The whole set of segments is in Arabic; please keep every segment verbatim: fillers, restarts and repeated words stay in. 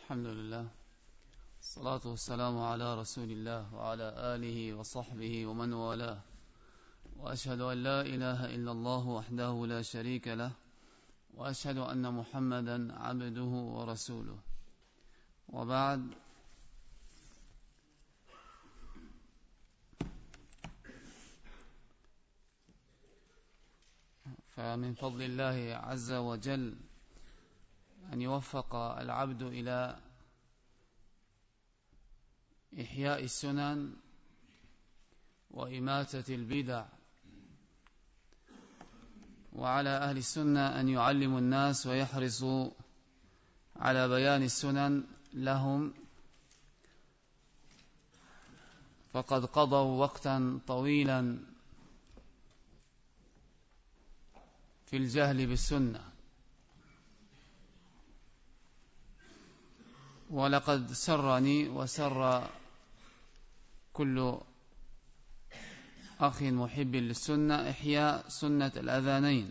الحمد لله، الصلاة والسلام على رسول الله وعلى آله وصحبه ومن والاه، وأشهد أن لا إله إلا الله وحده لا شريك له، وأشهد أن محمدا عبده ورسوله، وبعد. فمن فضل الله عز وجل أن يوفق العبد إلى إحياء السنن وإماتة البدع، وعلى أهل السنة أن يعلموا الناس ويحرصوا على بيان السنن لهم، فقد قضوا وقتا طويلا في الجهل بالسنة، ولقد سرني وسر كل أخ محب للسنة إحياء سنة الأذانين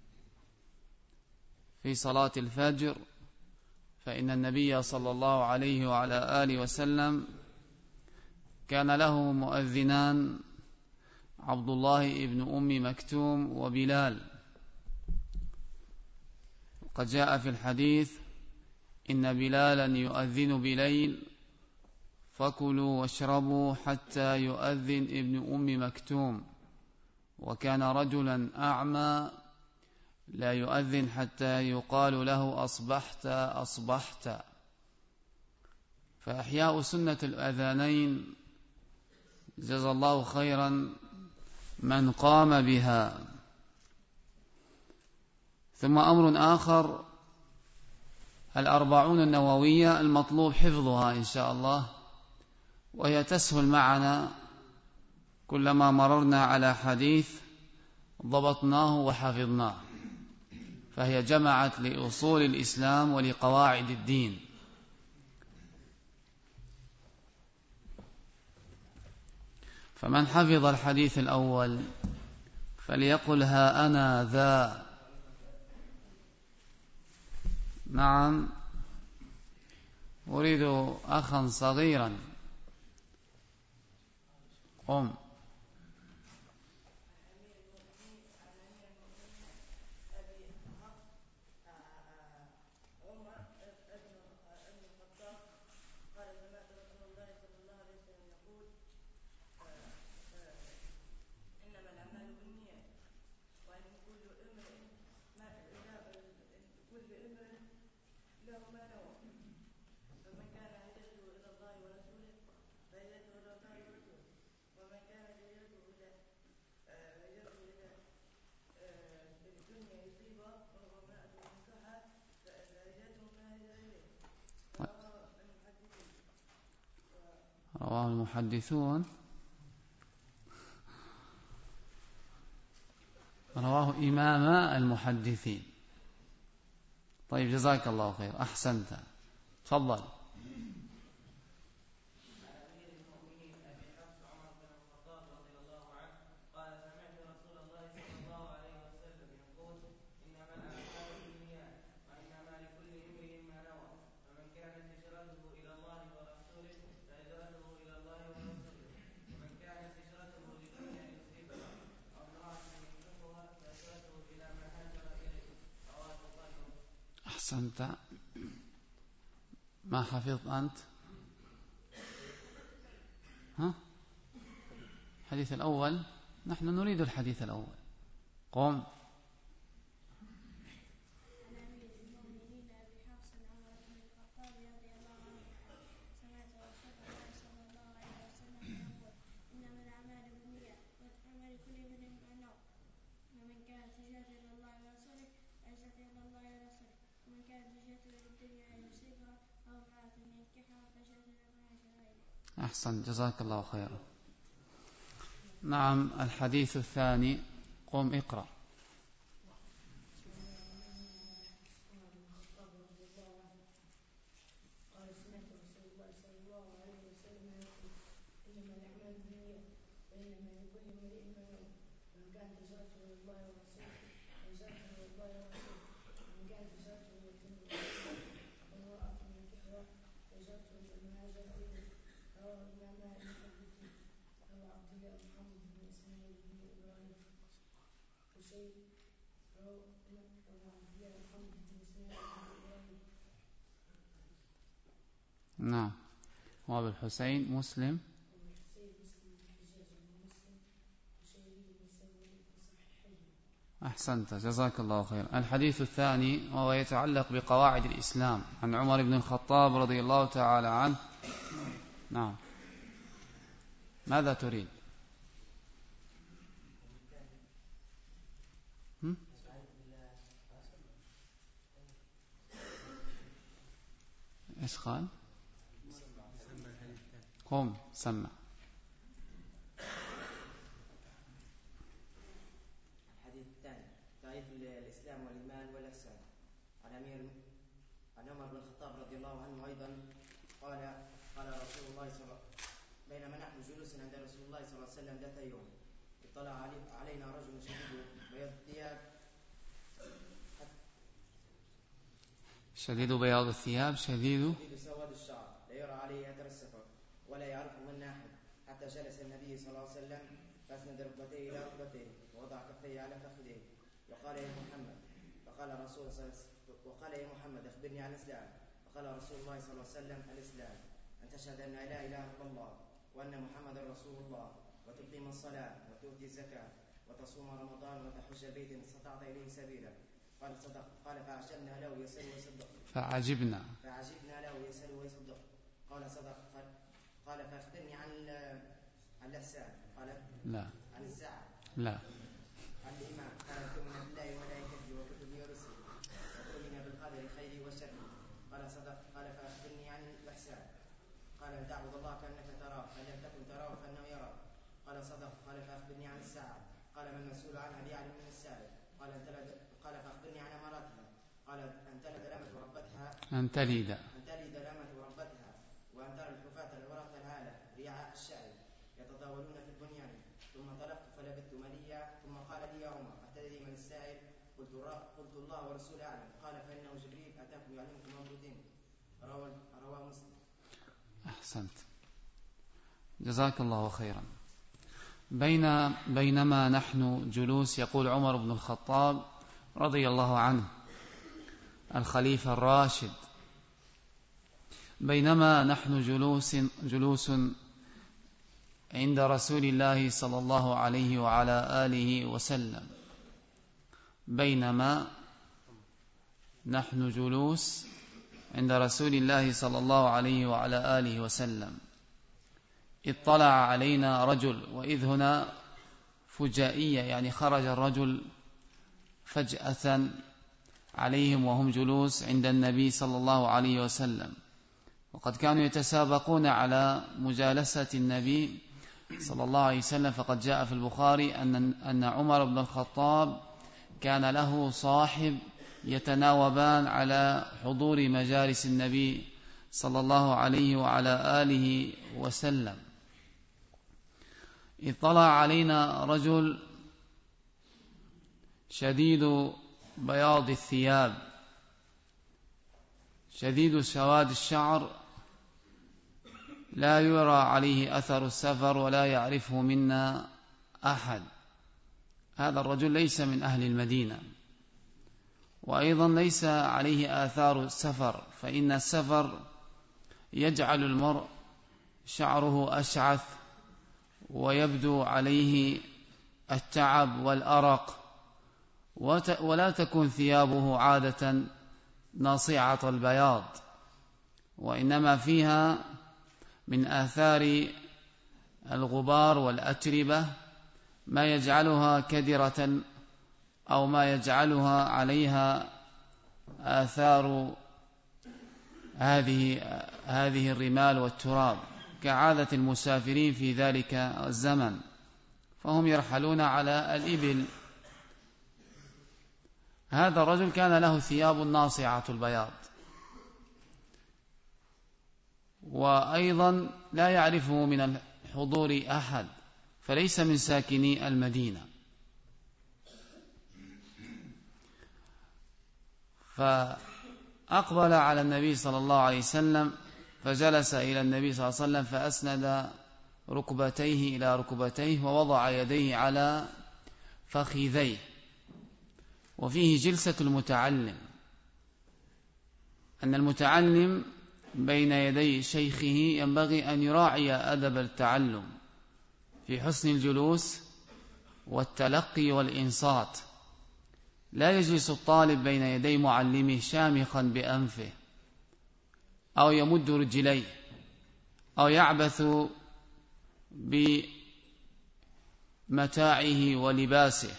في صلاة الفجر، فإن النبي صلى الله عليه وعلى آله وسلم كان له مؤذنان، عبد الله ابن أم مكتوم وبلال. وقد جاء في الحديث: إن بلالا يؤذن بليل فكلوا واشربوا حتى يؤذن ابن أم مكتوم، وكان رجلا أعمى لا يؤذن حتى يقال له أصبحت أصبحت. فإحياء سنة الأذانين جزا الله خيرا من قام بها. ثم أمر آخر، الأربعون النووية المطلوب حفظها إن شاء الله، وهي تسهل معنا كلما مررنا على حديث ضبطناه وحفظناه، فهي جمعت لأصول الإسلام ولقواعد الدين. فمن حفظ الحديث الأول فليقل ها أنا ذا. نعم، أريد أخا صغيرا. قم. رواه المحدثون، رواه إمام المحدثين. طيب، جزاك الله خير، أحسنت، تفضل. أحسنت. ما حفظت أنت؟ ها؟ الحديث الأول، نحن نريد الحديث الأول. قم. أحسن، جزاك الله خيرا. نعم، الحديث الثاني. قم اقرأ. نعم. وأبو الحسين مسلم. أحسنت، جزاك الله خيرا. الحديث الثاني وهو يتعلق بقواعد الإسلام عن عمر بن الخطاب رضي الله تعالى عنه. نعم، ماذا تريد؟ هم؟ إيش قال؟ قم سمع. الحديث الثاني تعريف الإسلام والإيمان والإحسان. عن أمير عن عمر بن الخطاب رضي الله عنه أيضا قال قال رسول الله صلى الله عليه وسلم بينما نحن جلوس عند رسول الله صلى الله عليه وسلم ذات يوم اطلع علينا رجل شديد بياض الثياب شديد بياض الثياب شديد شديد سواد الشعر لا يرى عليه أثر السفر ولا يعرفه منا أحد حتى جلس النبي صلى الله عليه وسلم فأسند ركبتيه إلى ركبتيه ووضع كفيه على فخذيه وقال يا محمد فقال رسول صلى وقال يا محمد أخبرني عن الإسلام. فقال رسول الله صلى الله عليه وسلم الإسلام أن تشهد أن لا إله إلا الله وأن محمدا رسول الله وتقيم الصلاة وتؤتي الزكاة وتصوم رمضان وتحج البيت إن استطعت إليه سبيلا. قال صدق. قال فعجبنا له يسأل ويصدق فعجبنا فعجبنا له يسأل ويصدق. قال صدق. قال فأخبرني عن عن الإحسان. قال لا عن الساعة. لا عن الإيمان. قال تؤمن بالله وملائكته وكتبه ورسله وتؤمن بالقدر خيره وشره. قال صدق. قال فأخبرني عن الإحسان. قال أن تعبد الله كأنك تراه فإن لم تكن تراه فإنه يراك. قال صدق. قال فأخبرني عن الساعة. قال ما المسؤول عنها بأعلم من السائل. قال أن تلد. قال فأخبرني عن أماراتها. قال أن تلد الأمة ربتها أن تلد أن تلد الأمة ربتها وأن ترى الحفاة العراة العالة رعاء الشعر يتطاولون في البنيان. ثم طلقت فلبثت مليا ثم قال لي يا عمر أتدري من السائل؟ قلت قلت الله ورسوله أعلم. قال فإنه جبريل أتاكم يعلمكم أمر الدين. رواه مسلم. أحسنت، جزاك الله خيرا. بين بينما نحن جلوس، يقول عمر بن الخطاب رضي الله عنه الخليفة الراشد، بينما نحن جلوس جلوس عند رسول الله صلى الله عليه وعلى آله وسلم بينما نحن جلوس عند رسول الله صلى الله عليه وعلى آله وسلم اطلع علينا رجل، وإذ هنا فجائية، يعني خرج الرجل فجأة عليهم وهم جلوس عند النبي صلى الله عليه وسلم، وقد كانوا يتسابقون على مجالسة النبي صلى الله عليه وسلم. فقد جاء في البخاري أن أن عمر بن الخطاب كان له صاحب يتناوبان على حضور مجالس النبي صلى الله عليه وعلى آله وسلم. اطلع علينا رجل شديد بياض الثياب شديد سواد الشعر لا يرى عليه أثر السفر ولا يعرفه منا أحد. هذا الرجل ليس من أهل المدينة، وأيضا ليس عليه آثار السفر، فإن السفر يجعل المرء شعره أشعث ويبدو عليه التعب والأرق، ولا تكون ثيابه عادة ناصعة البياض، وإنما فيها من آثار الغبار والأتربة ما يجعلها كدرة أو ما يجعلها عليها آثار هذه هذه الرمال والتراب، كعادة المسافرين في ذلك الزمن، فهم يرحلون على الإبل. هذا الرجل كان له ثياب ناصعة البياض، وأيضا لا يعرفه من الحضور أحد، فليس من ساكني المدينة. فأقبل على النبي صلى الله عليه وسلم فجلس إلى النبي صلى الله عليه وسلم فأسند ركبتيه إلى ركبتيه ووضع يديه على فخذيه. وفيه جلسة المتعلم، أن المتعلم بين يدي شيخه ينبغي أن يراعي أدب التعلم في حسن الجلوس والتلقي والإنصات. لا يجلس الطالب بين يدي معلمه شامخا بأنفه أو يمد رجليه أو يعبث بمتاعه ولباسه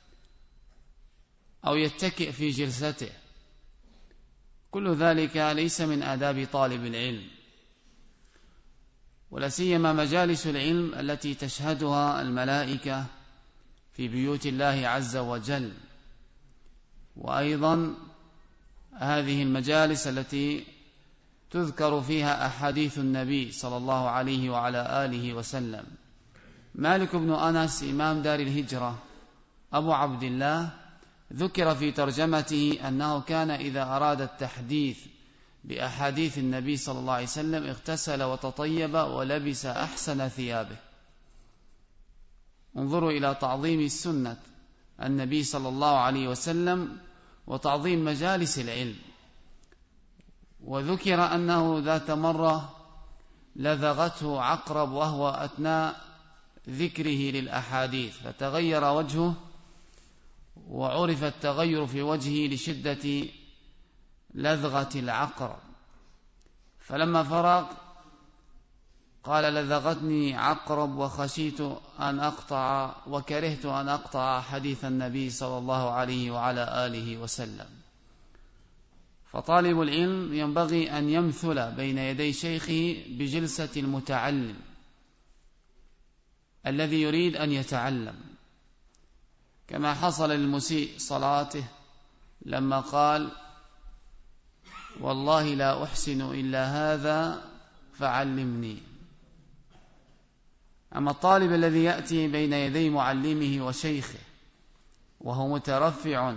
أو يتكئ في جلسته. كل ذلك ليس من آداب طالب العلم، ولا سيما مجالس العلم التي تشهدها الملائكة في بيوت الله عز وجل، وأيضا هذه المجالس التي تذكر فيها أحاديث النبي صلى الله عليه وعلى آله وسلم. مالك بن أنس إمام دار الهجرة أبو عبد الله ذكر في ترجمته أنه كان إذا أراد التحديث بأحاديث النبي صلى الله عليه وسلم اغتسل وتطيب ولبس أحسن ثيابه. انظروا إلى تعظيم السنة النبي صلى الله عليه وسلم وتعظيم مجالس العلم. وذكر أنه ذات مرة لذغته عقرب وهو أثناء ذكره للأحاديث فتغير وجهه، وعرف التغير في وجهه لشدة لذغة العقرب، فلما فرغ قال: لذغتني عقرب وخشيت أن أقطع وكرهت أن أقطع حديث النبي صلى الله عليه وعلى آله وسلم. فطالب العلم ينبغي أن يمثل بين يدي شيخه بجلسة المتعلم الذي يريد أن يتعلم، كما حصل للمسيء صلاته لما قال: والله لا أحسن إلا هذا فعلمني. أما الطالب الذي يأتي بين يدي معلمه وشيخه وهو مترفع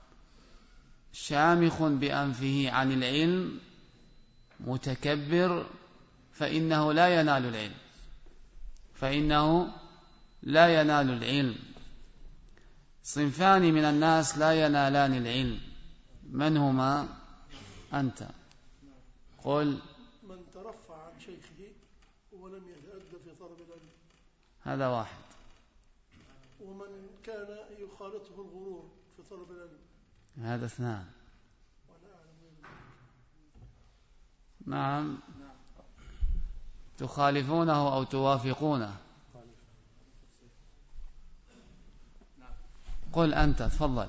شامخ بأنفه عن العلم متكبر، فإنه لا ينال العلم فإنه لا ينال العلم. صنفان من الناس لا ينالان العلم، من هما؟ أنت قل. من ترفع عن شيخه ولم يتأدب في طلب العلم، هذا واحد. ومن كان يخالطه الغرور في طلب العلم، هذا اثنان. نعم، تخالفونه أو توافقونه. قل أنت، تفضل.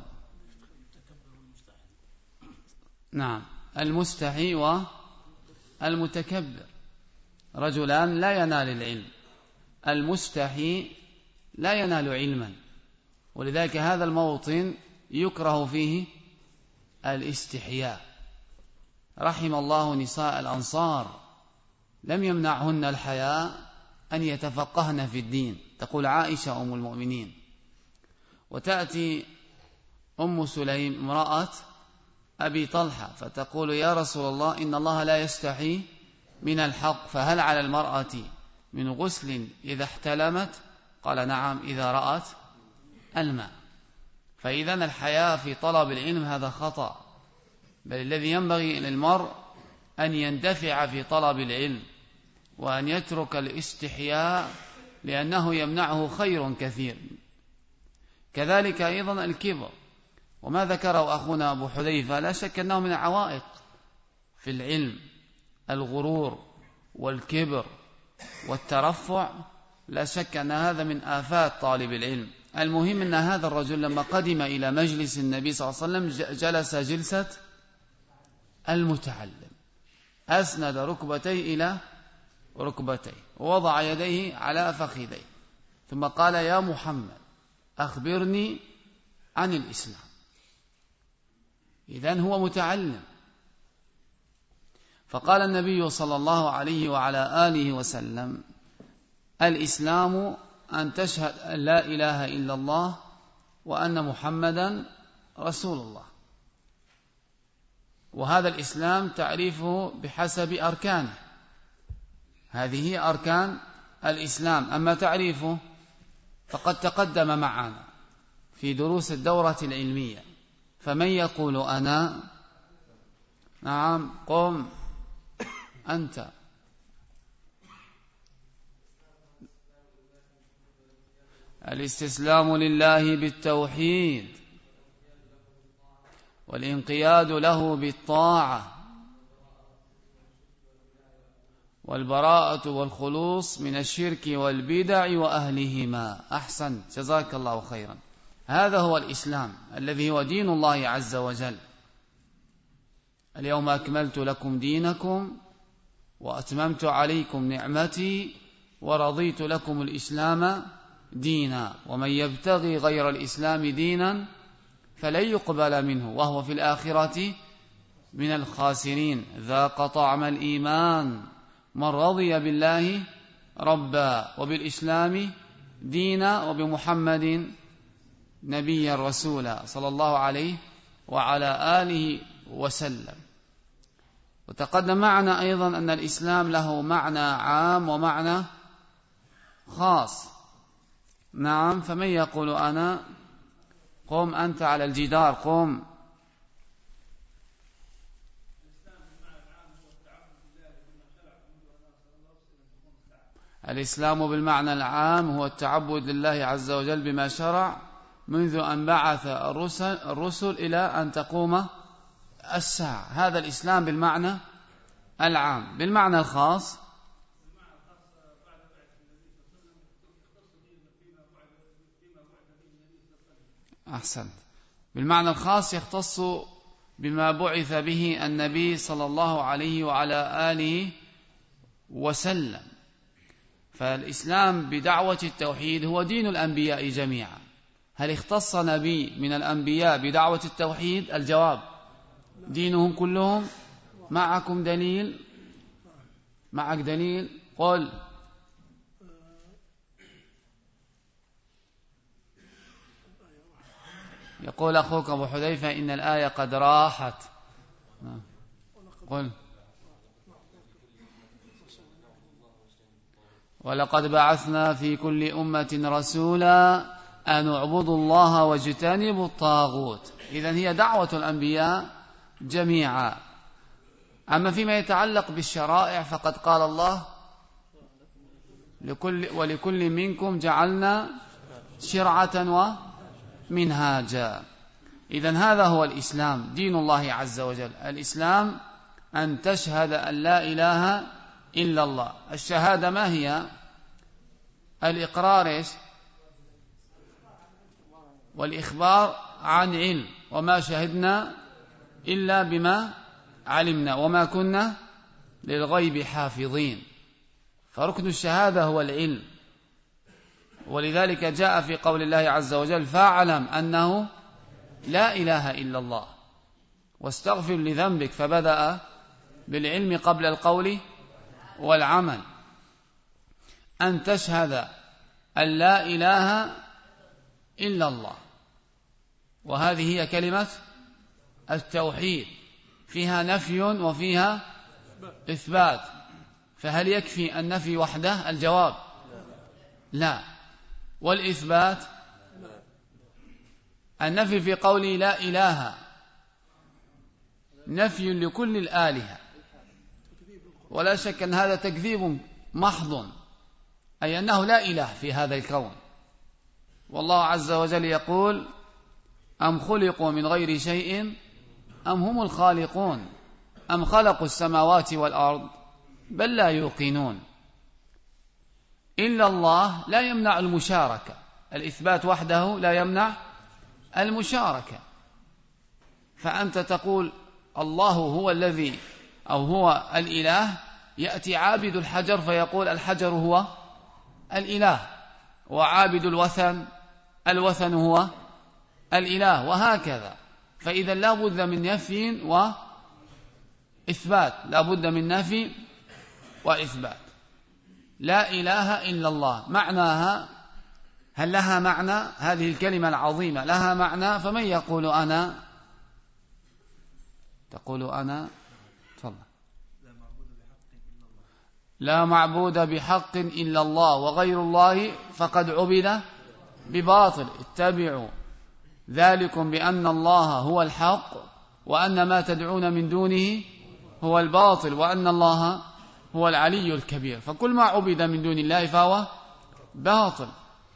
نعم، المستحي والمتكبر رجلان لا ينال العلم. المستحي لا ينال علما، ولذلك هذا الموطن يكره فيه الاستحياء. رحم الله نساء الأنصار لم يمنعهن الحياء أن يتفقهن في الدين. تقول عائشة أم المؤمنين: وتأتي أم سليم امرأة أبي طلحة فتقول: يا رسول الله، إن الله لا يستحي من الحق، فهل على المرأة من غسل إذا احتلمت؟ قال: نعم، إذا رأت الماء. فإذا الحياء في طلب العلم هذا خطأ، بل الذي ينبغي للمرء أن يندفع في طلب العلم وأن يترك الاستحياء، لأنه يمنعه خير كثير. كذلك أيضا الكبر، وما ذكره أخونا أبو حذيفة لا شك أنه من العوائق في العلم. الغرور والكبر والترفع لا شك أن هذا من آفات طالب العلم. المهم أن هذا الرجل لما قدم إلى مجلس النبي صلى الله عليه وسلم جلس جلسة المتعلم، أسند ركبتيه إلى ركبتيه ووضع يديه على فخذيه، ثم قال: يا محمد، أخبرني عن الإسلام. إذن هو متعلم. فقال النبي صلى الله عليه وعلى آله وسلم: الإسلام أن تشهد أن لا إله إلا الله وأن محمدا رسول الله. وهذا الإسلام تعريفه بحسب أركانه: هذه هي أركان الإسلام. أما تعريفه فقد تقدم معنا في دروس الدورة العلمية. فمن يقول أنا؟ نعم، قم أنت. الاستسلام لله بالتوحيد والانقياد له بالطاعة والبراءة والخلوص من الشرك والبدع وأهلهما. أحسنت، جزاك الله خيرا. هذا هو الإسلام الذي هو دين الله عز وجل. اليوم أكملت لكم دينكم وأتممت عليكم نعمتي ورضيت لكم الإسلام دينا، ومن يبتغي غير الإسلام دينا فلن يقبل منه وهو في الآخرة من الخاسرين. ذاق طعم الإيمان من رضي بالله ربا وبالإسلام دينا وبمحمد نبيا رسولا صلى الله عليه وعلى آله وسلم. وتقدم معنا أيضا أن الإسلام له معنى عام ومعنى خاص. نعم، فمن يقول أنا؟ قم أنت على الجدار، قم. الإسلام بالمعنى العام هو التعبد لله عز وجل بما شرع منذ أن بعث الرسل, الرسل إلى أن تقوم الساعة. هذا الإسلام بالمعنى العام. بالمعنى الخاص أحسن بالمعنى الخاص يختص بما بعث به النبي صلى الله عليه وعلى آله وسلم. فالإسلام بدعوة التوحيد هو دين الأنبياء جميعا. هل اختص نبي من الأنبياء بدعوة التوحيد؟ الجواب دينهم كلهم. معكم دليل؟ معك دليل؟ قل. يقول أخوك أبو حذيفة إن الآية قد راحت. قل. ولقد بعثنا في كل أمة رسولا أن اعبدوا الله واجتنبوا الطاغوت. إذن هي دعوة الأنبياء جميعا. أما فيما يتعلق بالشرائع فقد قال الله لكل ولكل منكم جعلنا شرعة ومنهاجا. إذن هذا هو الإسلام دين الله عز وجل. الإسلام أن تشهد أن لا إله إلا الله. الشهادة ما هي؟ الإقرار والإخبار عن علم، وما شهدنا إلا بما علمنا وما كنا للغيب حافظين. فركن الشهادة هو العلم، ولذلك جاء في قول الله عز وجل فاعلم أنه لا إله إلا الله واستغفر لذنبك، فبدأ بالعلم قبل القول والعمل. أن تشهد أن لا إله إلا الله، وهذه هي كلمة التوحيد، فيها نفي وفيها إثبات. فهل يكفي النفي وحده؟ الجواب لا. والإثبات؟ النفي في قولي لا إله نفي لكل الآلهة، ولا شك أن هذا تكذيب محض، أي أنه لا إله في هذا الكون. والله عز وجل يقول أم خلقوا من غير شيء أم هم الخالقون أم خلقوا السماوات والأرض بل لا يوقنون. إلا الله لا يمنع المشاركة، الإثبات وحده لا يمنع المشاركة. فأنت تقول الله هو الذي أو هو الإله، يأتي عابد الحجر فيقول الحجر هو الإله، وعابد الوثن الوثن هو الإله، وهكذا. فإذا لا بد من نفي وإثبات، لا بد من نفي وإثبات. لا إله إلا الله معناها، هل لها معنى؟ هذه الكلمة العظيمة لها معنى. فمن يقول أنا؟ تقول أنا؟ تفضل. لا معبود بحق إلا الله وغير الله فقد عبد بباطل. اتبعوا ذلكم بأن الله هو الحق وأن ما تدعون من دونه هو الباطل وأن الله هو العلي الكبير. فكل ما عبد من دون الله فهو باطل.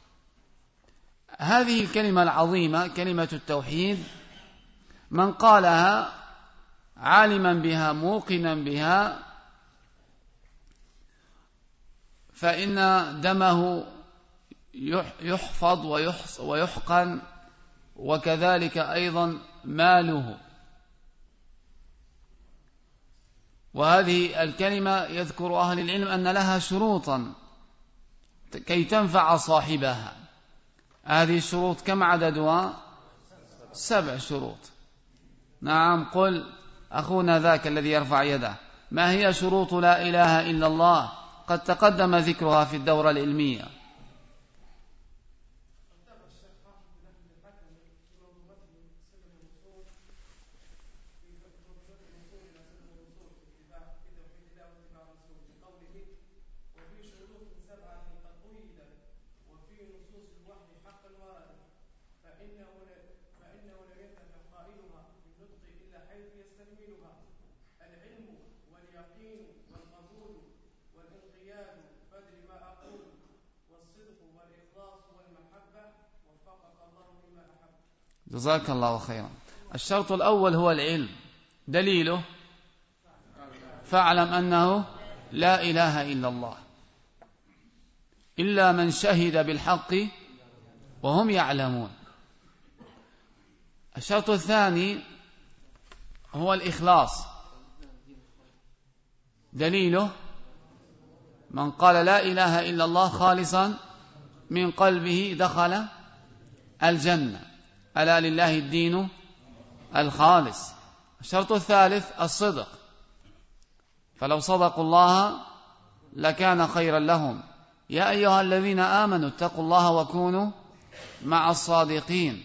هذه الكلمة العظيمة كلمة التوحيد من قالها عالما بها موقنا بها فإن دمه يحفظ ويحقن وكذلك أيضا ماله. وهذه الكلمة يذكر أهل العلم أن لها شروطا كي تنفع صاحبها. هذه الشروط كم عددها؟ سبع شروط. نعم، قل أخونا ذاك الذي يرفع يده، ما هي شروط لا إله إلا الله؟ قد تقدم ذكرها في الدورة العلمية. جزاك الله خيرا. الشرط الأول هو العلم، دليله فاعلم أنه لا إله إلا الله إلا من شهد بالحق وهم يعلمون. الشرط الثاني هو الإخلاص، دليله من قال لا إله إلا الله خالصا من قلبه دخل الجنة، ألا لله الدين الخالص. الشرط الثالث الصدق، فلو صدقوا الله لكان خيرا لهم. يا أيها الذين آمنوا اتقوا الله وكونوا مع الصادقين.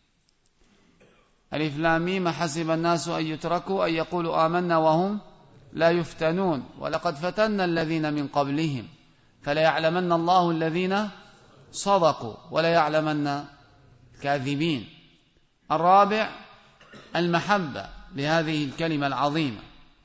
ألف لام ميم حسب الناس أن يتركوا أن يقولوا آمنا وهم لا يفتنون ولقد فتنا الذين من قبلهم فلا يعلمن الله الذين صدقوا ولا يعلمن الكاذبين. الرابع المحبة لهذه الكلمة العظيمة،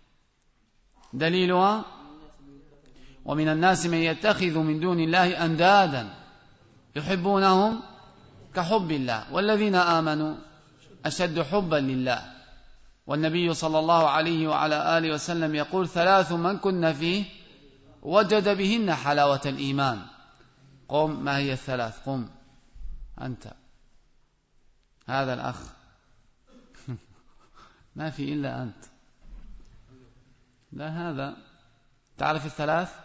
دليلها ومن الناس من يتخذ من دون الله أندادا يحبونهم كحب الله والذين آمنوا أشد حبا لله. والنبي صلى الله عليه وعلى آله وسلم يقول ثلاث من كن فيه وجد بهن حلاوة الإيمان. قم، ما هي الثلاث؟ قم أنت، هذا الأخ ما في إلا أنت، لا هذا. تعرف الثلاث؟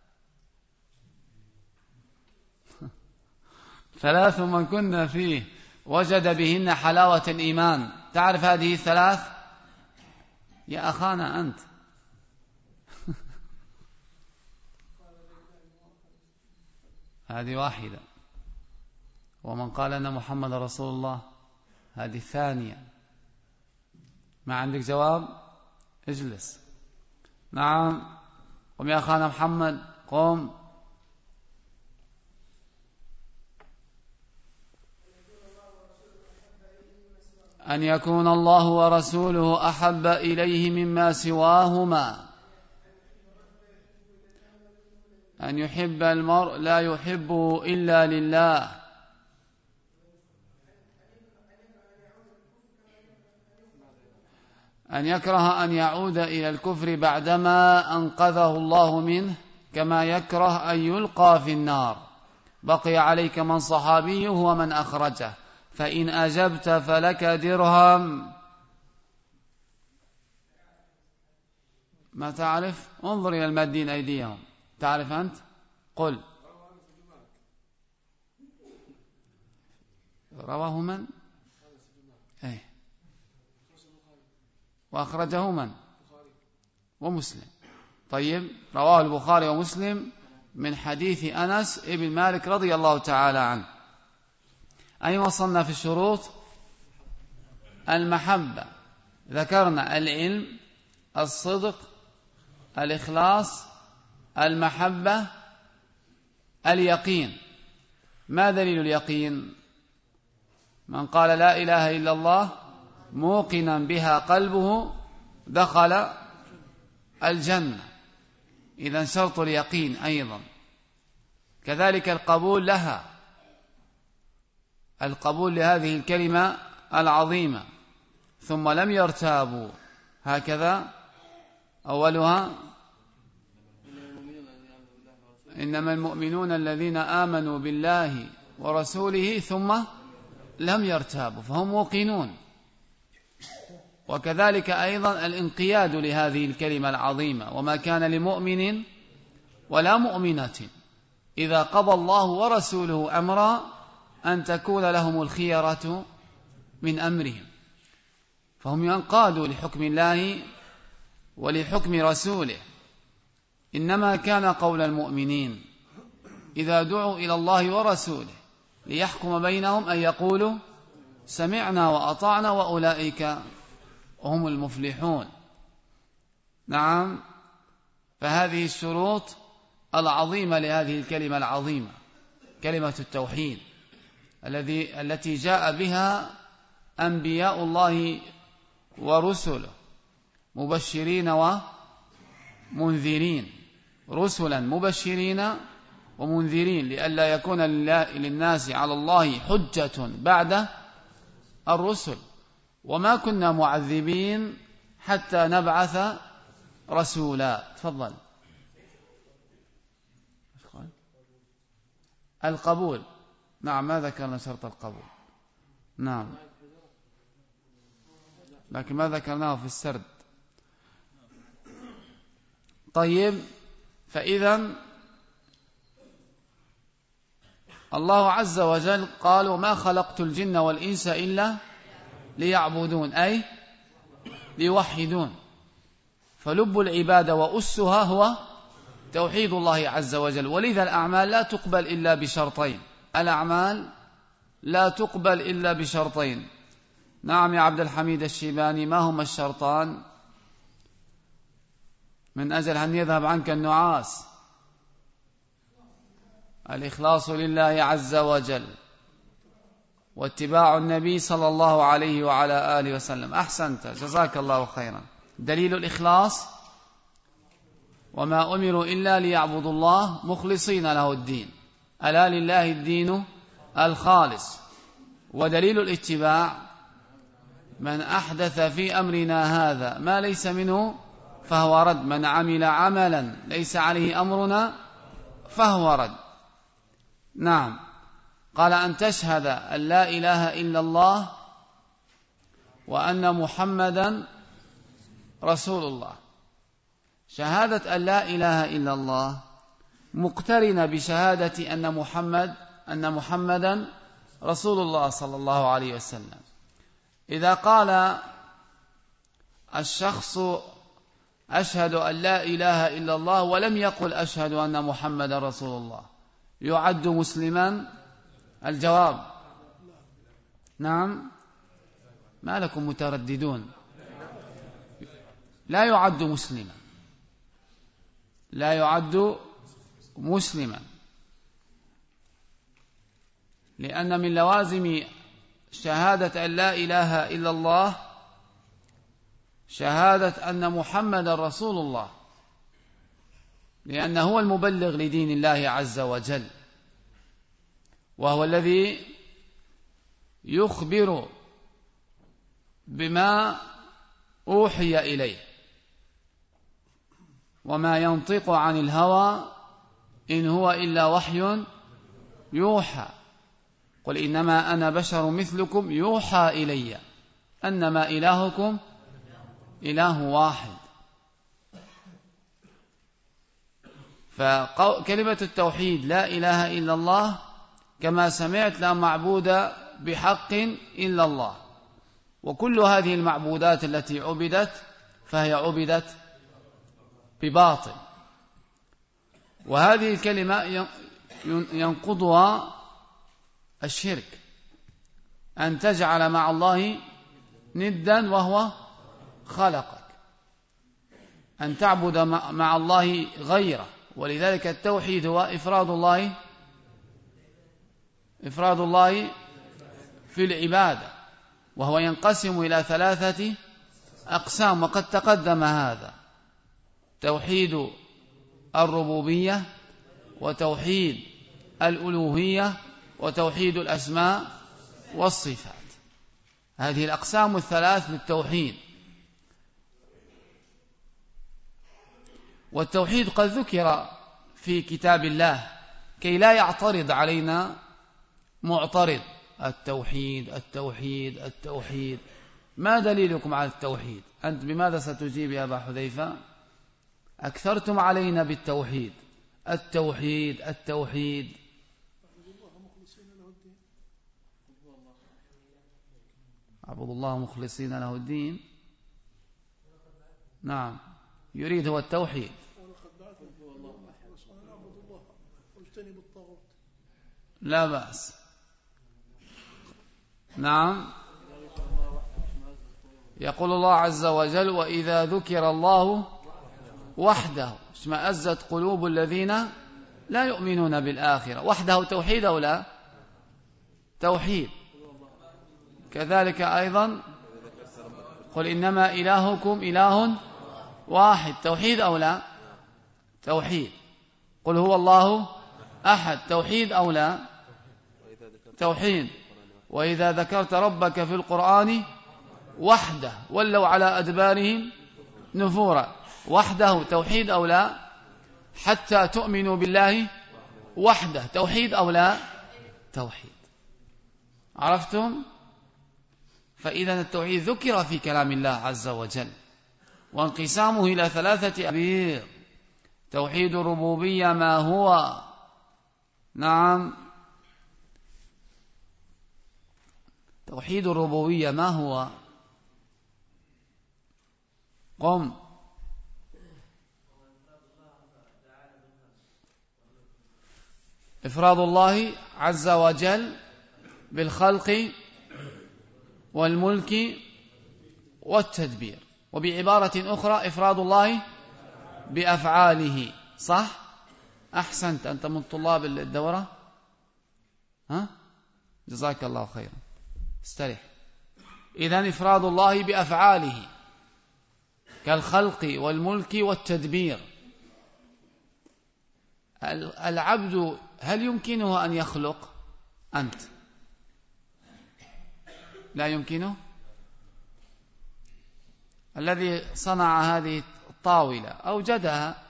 ثلاث من كنا فيه وجد بهن حلاوة الإيمان. تعرف هذه الثلاث يا أخانا أنت؟ هذه واحدة. ومن قال أن محمد رسول الله هذه الثانية. ما عندك جواب؟ اجلس. نعم، قم يا أخانا محمد، قم. أن يكون الله ورسوله أحب إليه مما سواهما. أن يحب المرء لا يحبه إلا لله. أن يكره أن يعود إلى الكفر بعدما أنقذه الله منه كما يكره أن يلقى في النار. بقي عليك من صحابيه ومن أخرجه، فإن أجبت فلك درهم. ما تعرف؟ انظر إلى المادين أيديهم. تعرف أنت؟ قل. رواه من؟ أي. وأخرجه من؟ ومسلم. طيب، رواه البخاري ومسلم من حديث أنس ابن مالك رضي الله تعالى عنه. أي وصلنا في الشروط؟ المحبة، ذكرنا العلم، الصدق، الإخلاص، المحبة اليقين. ما دليل اليقين؟ من قال لا إله إلا الله موقنا بها قلبه دخل الجنة. إذن شرط اليقين أيضا. كذلك القبول لها، القبول لهذه الكلمة العظيمة. ثم لم يرتابوا، هكذا أولها إنما المؤمنون الذين آمنوا بالله ورسوله ثم لم يرتابوا، فهم موقنون. وكذلك أيضا الانقياد لهذه الكلمة العظيمة. وما كان لمؤمن ولا مؤمنة إذا قضى الله ورسوله أمرا أن تكون لهم الخيرة من أمرهم، فهم ينقادوا لحكم الله ولحكم رسوله. إنما كان قول المؤمنين إذا دعوا إلى الله ورسوله ليحكم بينهم أن يقولوا سمعنا وأطعنا وأولئك هم المفلحون. نعم، فهذه الشروط العظيمة لهذه الكلمة العظيمة، كلمة التوحيد الذي التي جاء بها أنبياء الله ورسله مبشرين ومنذرين، رسلا مبشرين ومنذرين، لئلا يكون للناس على الله حجة بعد الرسل. وما كنا معذبين حتى نبعث رسولا. تفضل. القبول، نعم، ما ذكرنا شرط القبول، نعم، لكن ما ذكرناه في السرد. طيب، فإذا الله عز وجل قال وما خلقت الجن والإنس إلا ليعبدون، أي ليوحدون. فلب العبادة وأسها هو توحيد الله عز وجل. ولذا الأعمال لا تقبل إلا بشرطين، الأعمال لا تقبل إلا بشرطين. نعم يا عبد الحميد الشيباني، ما هما الشرطان من أجل أن يذهب عنك النعاس؟ الإخلاص لله عز وجل، واتباع النبي صلى الله عليه وعلى آله وسلم. أحسنت، جزاك الله خيرا. دليل الإخلاص وما أمروا إلا ليعبدوا الله مخلصين له الدين، ألا لله الدين الخالص. ودليل الاتباع من أحدث في أمرنا هذا ما ليس منه فهو رد، من عمل عملا ليس عليه أمرنا فهو رد. نعم، قال أن تشهد أن لا إله إلا الله وأن محمدا رسول الله. شهادة أن لا إله إلا الله مقترنة بشهادة أن محمد أن محمدا رسول الله صلى الله عليه وسلم. إذا قال الشخص أشهد أن لا إله إلا الله ولم يقل أشهد أن محمدا رسول الله، يعد مسلما؟ الجواب نعم. ما لكم مترددون؟ لا يعد مسلما، لا يعد مسلما، لأن من لوازم شهادة أن لا إله إلا الله شهادة أن محمد رسول الله، لأنه هو المبلغ لدين الله عز وجل، وهو الذي يخبر بما أوحي إليه، وما ينطق عن الهوى إن هو إلا وحي يوحى. قل إنما أنا بشر مثلكم يوحى إلي أنما إلهكم إله واحد. فكلمة التوحيد لا إله إلا الله كما سمعت لا معبود بحق إلا الله، وكل هذه المعبودات التي عبدت فهي عبدت بباطل. وهذه الكلمة ينقضها الشرك، أن تجعل مع الله ندا وهو خلقك، أن تعبد مع الله غيره ولذلك التوحيد هو إفراد الله إفراد الله في العبادة، وهو ينقسم إلى ثلاثة أقسام وقد تقدم هذا: توحيد الربوبية، وتوحيد الألوهية، وتوحيد الأسماء والصفات. هذه الأقسام الثلاث للتوحيد. والتوحيد قد ذكر في كتاب الله كي لا يعترض علينا معترض: التوحيد التوحيد التوحيد. ما دليلكم على التوحيد؟ أنت بماذا ستجيب يا أبا حذيفة؟ أكثرتم علينا بالتوحيد، التوحيد التوحيد. عبد الله مخلصين له الدين. نعم، يريد هو التوحيد. لا بأس. نعم، يقول الله عز وجل: وإذا ذكر الله وحده اشمأزت قلوب الذين لا يؤمنون بالآخرة. وحده توحيد أو لا؟ توحيد. كذلك أيضا: قل إنما إلهكم إله واحد. توحيد أو لا؟ توحيد. قل هو الله أحد. توحيد أو لا؟ توحيد. وإذا ذكرت ربك في القرآن وحده ولوا على أدبارهم نفورا. وحده توحيد أو لا؟ حتى تؤمنوا بالله وحده. توحيد أو لا؟ توحيد. عرفتم؟ فإذا التوحيد ذكر في كلام الله عز وجل، وانقسامه إلى ثلاثة أبير: توحيد الربوبية ما هو؟ نعم، توحيد الربوبية ما هو؟ قم. إفراد الله عز وجل بالخلق والملك والتدبير، وبعبارة أخرى إفراد الله بأفعاله. صح؟ أحسنت، أنت من طلاب الدورة. ها؟ جزاك الله خيرا، استريح. إذن إفراد الله بأفعاله كالخلق والملك والتدبير. العبد هل يمكنه أن يخلق؟ أنت لا يمكنه. الذي صنع هذه الطاولة أوجدها،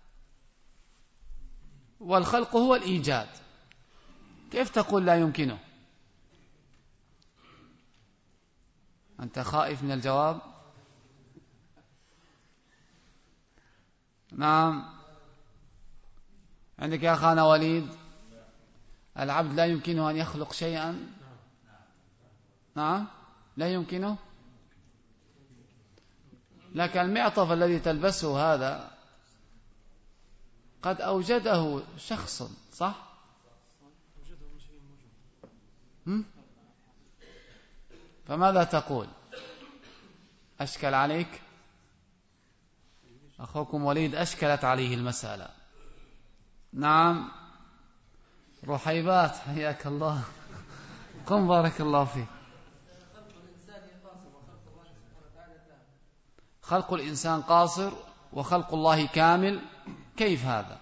والخلق هو الإيجاد. كيف تقول لا يمكنه؟ أنت خائف من الجواب؟ نعم. عندك يا أخانا وليد؟ العبد لا يمكنه أن يخلق شيئا؟ نعم، لا يمكنه. لكن المعطف الذي تلبسه هذا قد أوجده شخص، صح؟ هم؟ فماذا تقول؟ أشكل عليك؟ أخوكم وليد أشكلت عليه المسألة. نعم. رحيبات حياك الله، قم بارك الله فيك. خلق الإنسان قاصر وخلق الله كامل، كيف هذا؟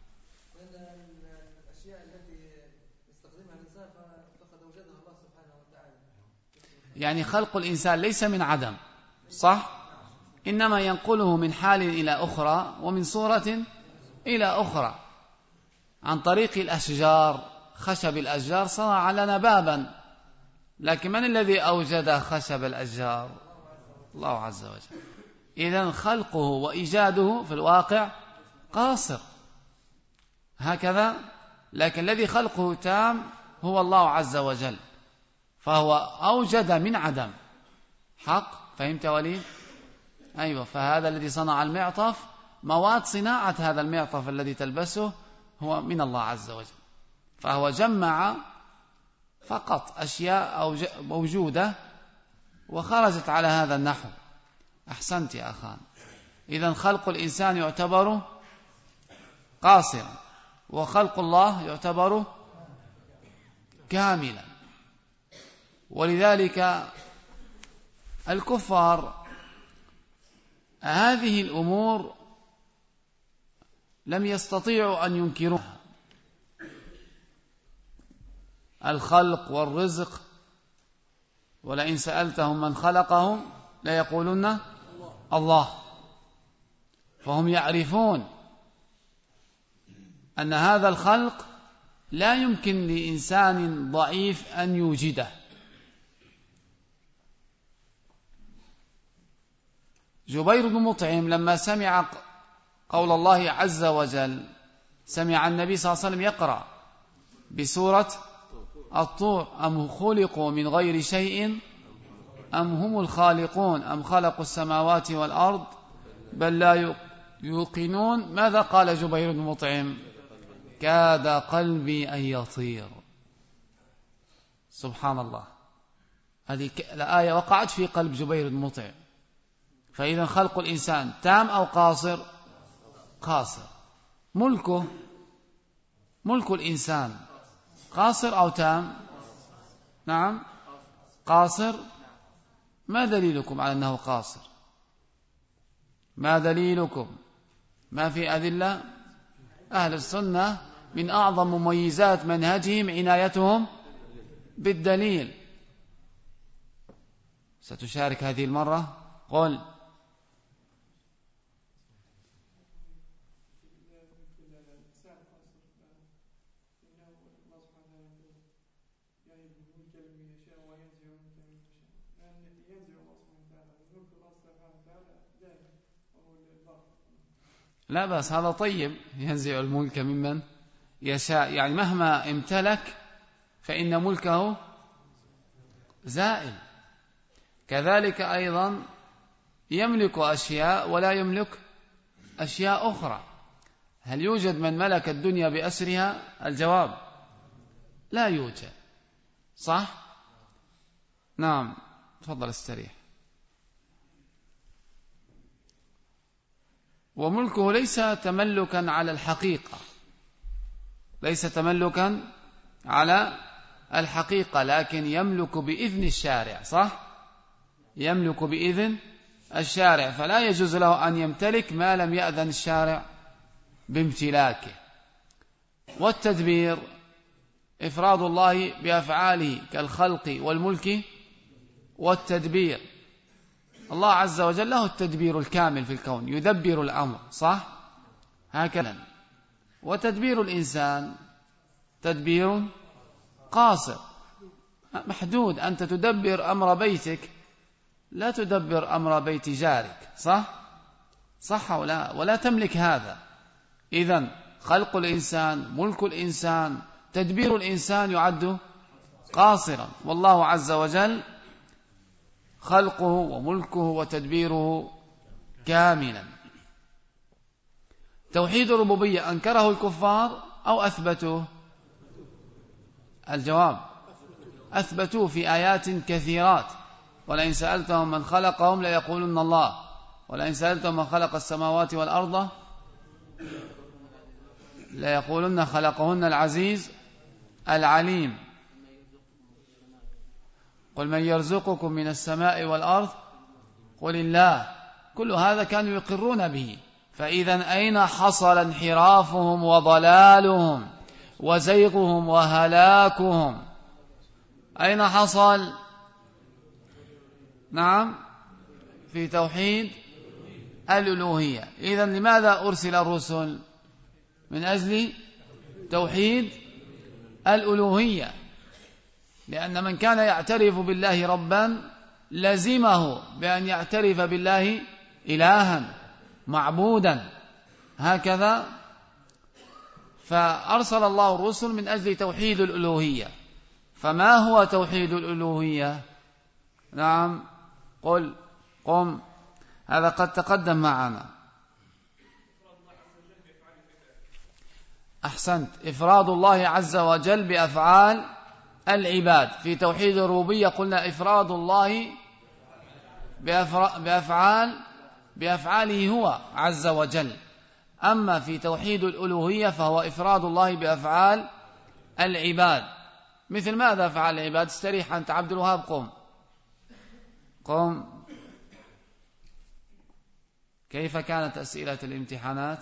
يعني خلق الإنسان ليس من عدم، صح؟ إنما ينقله من حال إلى أخرى ومن صورة إلى أخرى عن طريق الأشجار. خشب الأشجار صنع لنا بابا، لكن من الذي أوجد خشب الأشجار؟ الله عز وجل. إذن خلقه وإيجاده في الواقع قاصر هكذا، لكن الذي خلقه تام هو الله عز وجل، فهو أوجد من عدم. حق؟ فهمت وليد؟ أيوة. فهذا الذي صنع المعطف، مواد صناعة هذا المعطف الذي تلبسه هو من الله عز وجل، فهو جمع فقط أشياء موجودة وخرجت على هذا النحو. أحسنت يا أخان. إذن خلق الإنسان يعتبر قاصرا، وخلق الله يعتبر كاملا. ولذلك الكفار هذه الأمور لم يستطيعوا أن ينكروها، الخلق والرزق، ولئن سألتهم من خلقهم ليقولن الله. فهم يعرفون أن هذا الخلق لا يمكن لإنسان ضعيف أن يوجده. جبير بن مطعم لما سمع قول الله عز وجل، سمع النبي صلى الله عليه وسلم يقرأ بسورة الطور: أم خلقوا من غير شيء أم هم الخالقون أم خلقوا السماوات والأرض بل لا يوقنون. ماذا قال جبير بن مطعم؟ كاد قلبي أن يطير. سبحان الله، هذه الآية وقعت في قلب جبير بن مطعم. فإذا خلق الإنسان تام أو قاصر؟ قاصر. ملكه، ملك الإنسان قاصر أو تام؟ نعم قاصر. ما دليلكم على أنه قاصر؟ ما دليلكم؟ ما في أدلة؟ أهل السنة من أعظم مميزات منهجهم عنايتهم بالدليل. ستشارك هذه المرة؟ قل. لا بس هذا طيب، ينزع الملك ممن يشاء، يعني مهما امتلك فإن ملكه زائل. كذلك أيضا يملك أشياء ولا يملك أشياء أخرى. هل يوجد من ملك الدنيا بأسرها؟ الجواب لا يوجد. صح؟ نعم، تفضل استريح. وملكه ليس تملكا على الحقيقة، ليس تملكا على الحقيقة، لكن يملك بإذن الشارع. صح؟ يملك بإذن الشارع، فلا يجوز له أن يمتلك ما لم يأذن الشارع بامتلاكه. والتدبير إفراد الله بأفعاله كالخلق والملك والتدبير. الله عز وجل له التدبير الكامل في الكون، يدبر الأمر. صح؟ هكذا. وتدبير الإنسان تدبير قاصر محدود. أنت تدبر أمر بيتك، لا تدبر أمر بيت جارك. صح؟ صح ولا ولا تملك هذا. إذن خلق الإنسان، ملك الإنسان، تدبير الإنسان يعد قاصرا، والله عز وجل خلقه وملكه وتدبيره كاملا. توحيد الربوبية أنكره الكفار أو أثبتوه؟ الجواب أثبتوه في آيات كثيرات. ولئن سألتهم من خلقهم ليقولن الله، ولئن سألتهم من خلق السماوات والأرض ليقولن خلقهن العزيز العليم. قل من يرزقكم من السماء والأرض قل الله. كل هذا كانوا يقرون به. فإذا أين حصل انحرافهم وضلالهم وزيغهم وهلاكهم؟ أين حصل؟ نعم، في توحيد الألوهية. إذن لماذا أرسل الرسل؟ من أجل توحيد الألوهية، لأن من كان يعترف بالله ربا لزمه بأن يعترف بالله إلها معبودا. هكذا فأرسل الله الرسل من أجل توحيد الألوهية. فما هو توحيد الألوهية؟ نعم، قل قم. هذا قد تقدم معنا. أحسنت. إفراد الله عز وجل بأفعال العباد. في توحيد الربوبية قلنا إفراد الله بأفعال بأفعاله هو عز وجل. أما في توحيد الألوهية فهو إفراد الله بأفعال العباد. مثل ماذا أفعال العباد؟ استريح أنت عبد الوهاب، قم قم. كيف كانت أسئلة الامتحانات؟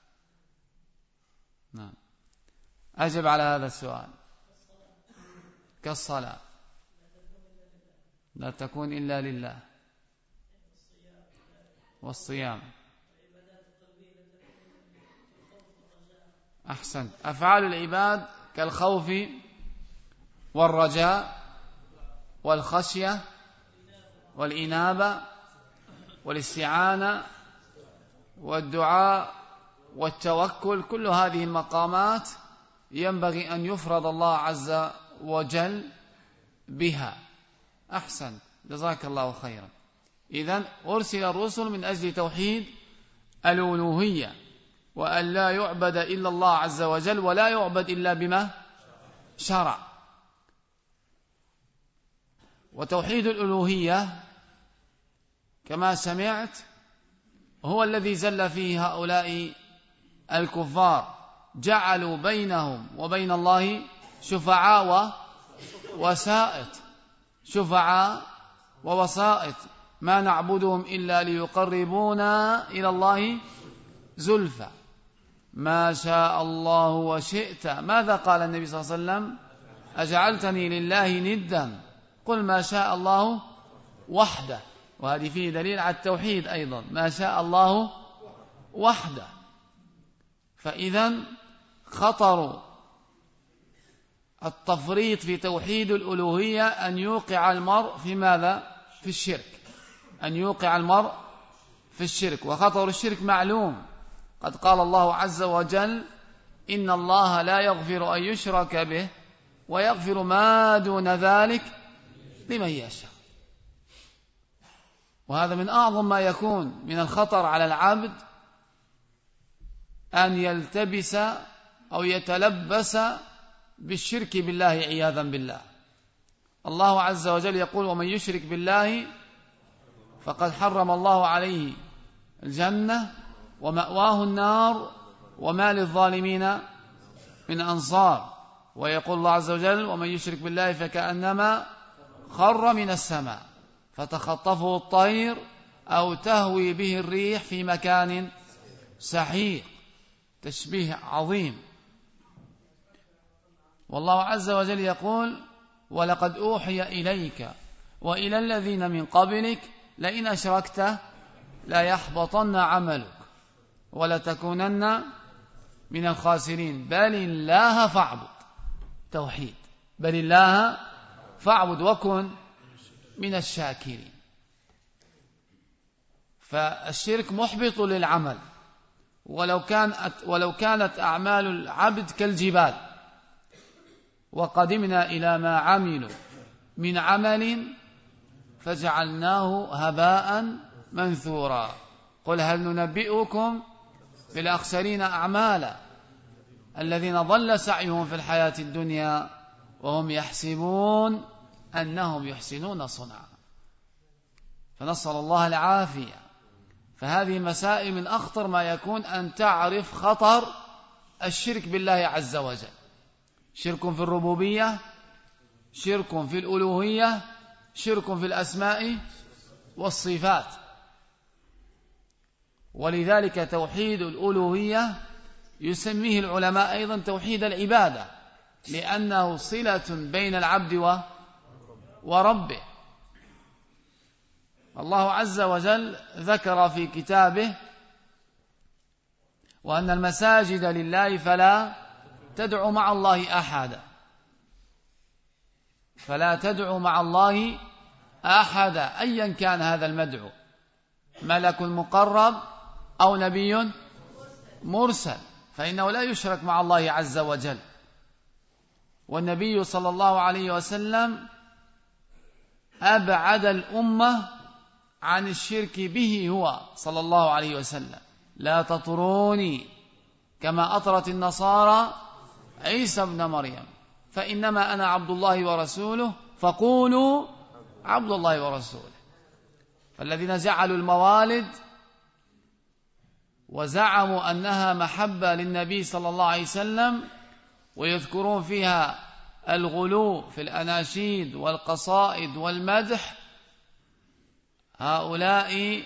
نعم، أجب على هذا السؤال. كالصلاة لا تكون إلا لله، والصيام. أحسن. أفعال العباد كالخوف والرجاء والخشية والإنابة والاستعانة والدعاء والتوكل، كل هذه المقامات ينبغي أن يفرض الله عز وجل بها. أحسن، جزاك الله خيرا. إذن أرسل الرسل من أجل توحيد الألوهية، وأن لا يعبد إلا الله عز وجل، ولا يعبد إلا بما شرع. وتوحيد الألوهية كما سمعت هو الذي زل فيه هؤلاء الكفار، جعلوا بينهم وبين الله شفعاء ووسائط، شفعاء ووسائط، ما نعبدهم إلا ليقربونا إلى الله زلفى، ما شاء الله وشئت. ماذا قال النبي صلى الله عليه وسلم؟ أجعلتني لله ندا، قل ما شاء الله وحده. وهذه فيه دليل على التوحيد أيضا، ما شاء الله وحده. فإذا خطر التفريط في توحيد الألوهية أن يوقع المرء في ماذا؟ في الشرك، أن يوقع المرء في الشرك. وخطر الشرك معلوم، قد قال الله عز وجل: إن الله لا يغفر أن يشرك به ويغفر ما دون ذلك لمن يشاء. وهذا من أعظم ما يكون من الخطر على العبد، أن يلتبس أو يتلبس بالشرك بالله عياذا بالله. الله عز وجل يقول: ومن يشرك بالله فقد حرم الله عليه الجنة ومأواه النار وما للظالمين من أنصار. ويقول الله عز وجل: ومن يشرك بالله فكأنما خر من السماء فتخطفه الطير أو تهوي به الريح في مكان سحيق. تشبيه عظيم. والله عز وجل يقول: ولقد أوحي إليك وإلى الذين من قبلك لئن أشركت لا يحبطن عملك ولتكونن من الخاسرين بل الله فاعبد. توحيد، بل الله فاعبد وكن من الشاكرين. فالشرك محبط للعمل، ولو كانت, ولو كانت أعمال العبد كالجبال. وقدمنا إلى ما عملوا من عمل فجعلناه هباء منثورا. قل هل ننبئكم بالأخسرين أعمالا الذين ضل سعيهم في الحياة الدنيا وهم يحسبون أنهم يحسنون صنعا. فنسأل الله العافية. فهذه مسائل من أخطر ما يكون، أن تعرف خطر الشرك بالله عز وجل. شرك في الربوبية، شرك في الألوهية، شرك في الأسماء والصفات. ولذلك توحيد الألوهية يسميه العلماء أيضا توحيد العبادة، لأنه صلة بين العبد وربه. الله عز وجل ذكر في كتابه: وأن المساجد لله فلا تدعو مع الله أحدا. فلا تدعو مع الله أحدا، أيا كان هذا المدعو، ملك مقرب أو نبي مرسل، فإنه لا يشرك مع الله عز وجل. والنبي صلى الله عليه وسلم أبعد الأمة عن الشرك به هو صلى الله عليه وسلم: لا تطروني كما أطرت النصارى عيسى ابن مريم، فإنما أنا عبد الله ورسوله فقولوا عبد الله ورسوله. فالذين جعلوا الموالد وزعموا أنها محبة للنبي صلى الله عليه وسلم، ويذكرون فيها الغلو في الأناشيد والقصائد والمدح، هؤلاء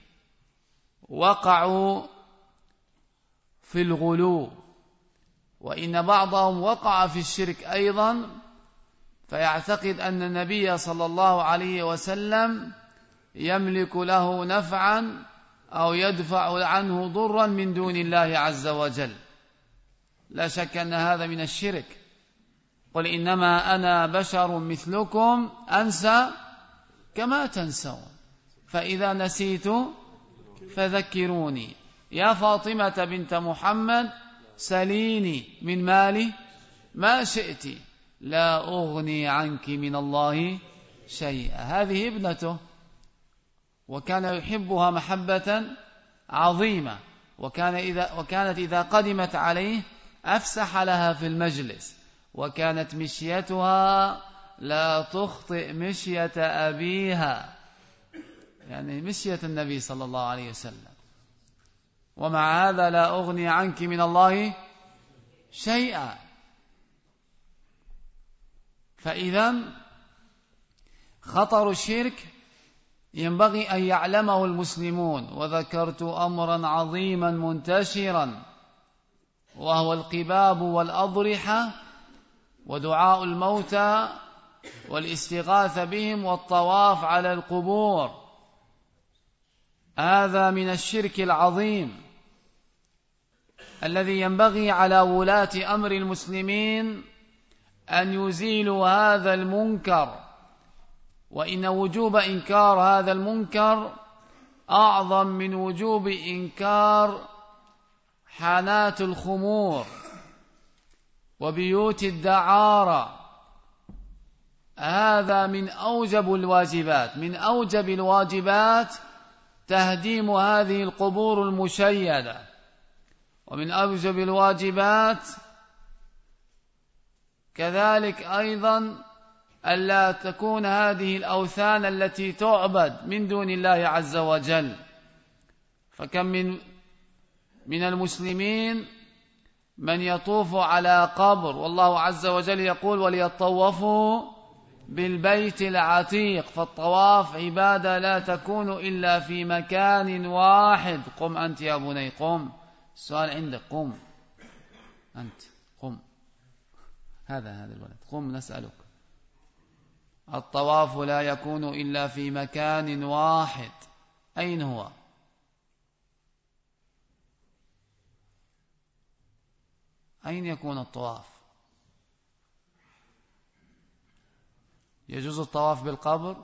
وقعوا في الغلو. وإن بعضهم وقع في الشرك أيضا، فيعتقد أن النبي صلى الله عليه وسلم يملك له نفعا أو يدفع عنه ضرا من دون الله عز وجل. لا شك أن هذا من الشرك. قل إنما أنا بشر مثلكم أنسى كما تنسون، فإذا نسيت فذكروني. يا فاطمة بنت محمد سليني من مالي ما شئت لا أغني عنك من الله شيئا. هذه ابنته، وكان يحبها محبة عظيمة، وكان إذا وكانت إذا قدمت عليه أفسح لها في المجلس، وكانت مشيتها لا تخطئ مشية أبيها، يعني مشية النبي صلى الله عليه وسلم. ومع هذا لا أغني عنك من الله شيئا. فإذا خطر الشرك ينبغي أن يعلمه المسلمون. وذكرت أمرا عظيما منتشرا، وهو القباب والأضرحة ودعاء الموتى والاستغاثة بهم والطواف على القبور. هذا من الشرك العظيم الذي ينبغي على ولاة أمر المسلمين أن يزيلوا هذا المنكر. وإن وجوب إنكار هذا المنكر أعظم من وجوب إنكار حانات الخمور وبيوت الدعارة. هذا من أوجب الواجبات، من أوجب الواجبات تهديم هذه القبور المشيدة. ومن أوجب الواجبات كذلك أيضا ألا تكون هذه الأوثان التي تعبد من دون الله عز وجل. فكم من من المسلمين من يطوف على قبر، والله عز وجل يقول وليطوفوا بالبيت العتيق. فالطواف عبادة لا تكون إلا في مكان واحد. قم أنت يا بني قم، السؤال عندك، قم أنت، قم، هذا هذا الولد، قم نسألك. الطواف لا يكون إلا في مكان واحد. أين هو؟ أين يكون الطواف؟ يجوز الطواف بالقبر؟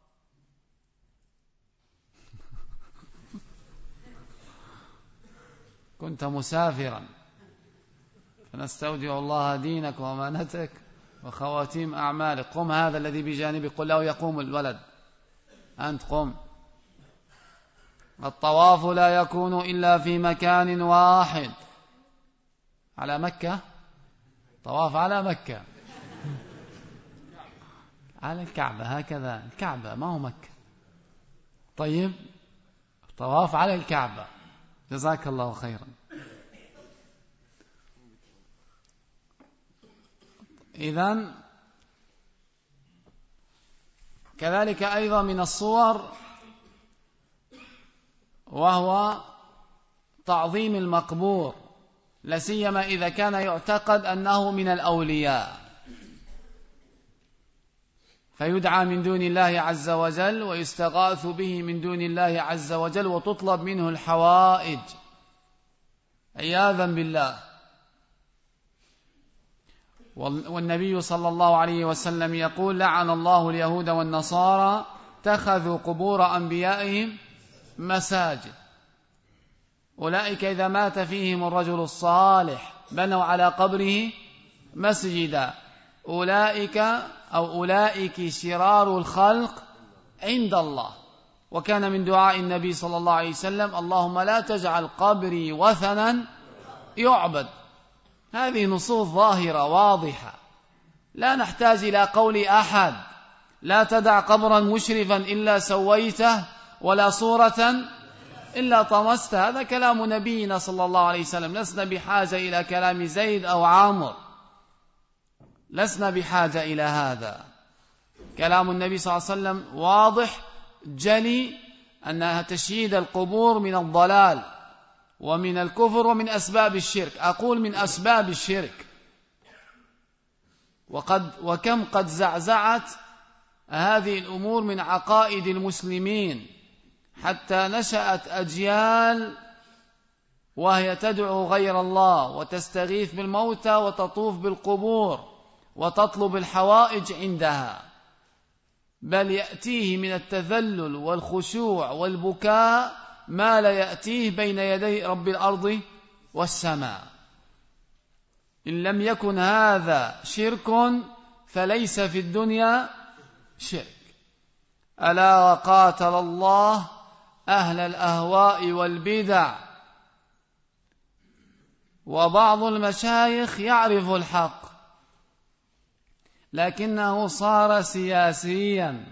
كنت مسافرا، فنستودع الله دينك وأمانتك وخواتيم أعمالك. قم، هذا الذي بجانبك قل له يقوم الولد، أنت قم. الطواف لا يكون إلا في مكان واحد. على مكة، طواف على مكة، على الكعبة، هكذا الكعبة ما هو مكة. طيب، طواف على الكعبة، جزاك الله خيرا. إذن كذلك أيضا من الصور وهو تعظيم المقبور، لا سيما إذا كان يعتقد أنه من الأولياء، فيدعى من دون الله عز وجل ويستغاث به من دون الله عز وجل وتطلب منه الحوائج عياذا بالله. والنبي صلى الله عليه وسلم يقول لعن الله اليهود والنصارى اتخذوا قبور أنبيائهم مساجد. أولئك إذا مات فيهم الرجل الصالح بنوا على قبره مسجدا. أولئك أو أولئك شرار الخلق عند الله. وكان من دعاء النبي صلى الله عليه وسلم اللهم لا تجعل قبري وثنا يعبد. هذه نصوص ظاهرة واضحة، لا نحتاج إلى قول أحد. لا تدع قبرا مشرفا إلا سويته، ولا صورة إلا طمست. هذا كلام نبينا صلى الله عليه وسلم، لسنا بحاجة إلى كلام زيد أو عامر، لسنا بحاجة إلى هذا. كلام النبي صلى الله عليه وسلم واضح جلي، أن تشييد القبور من الضلال ومن الكفر ومن أسباب الشرك. أقول من أسباب الشرك. وقد وكم قد زعزعت هذه الأمور من عقائد المسلمين، حتى نشأت أجيال وهي تدعو غير الله وتستغيث بالموتى وتطوف بالقبور وتطلب الحوائج عندها، بل يأتيه من التذلل والخشوع والبكاء ما لا يأتيه بين يدي رب الأرض والسماء. إن لم يكن هذا شرك فليس في الدنيا شرك. ألا قاتل الله أهل الأهواء والبدع. وبعض المشايخ يعرف الحق لكنه صار سياسيا،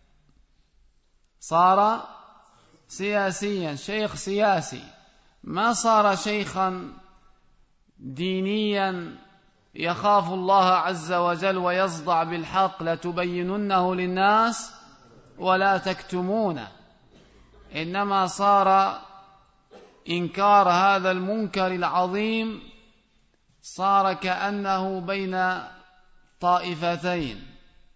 صار سياسيا، شيخ سياسي، ما صار شيخا دينيا يخاف الله عز وجل ويصدع بالحق، لتبيننه للناس ولا تكتمونه. إنما صار إنكار هذا المنكر العظيم صار كأنه بين طائفتين،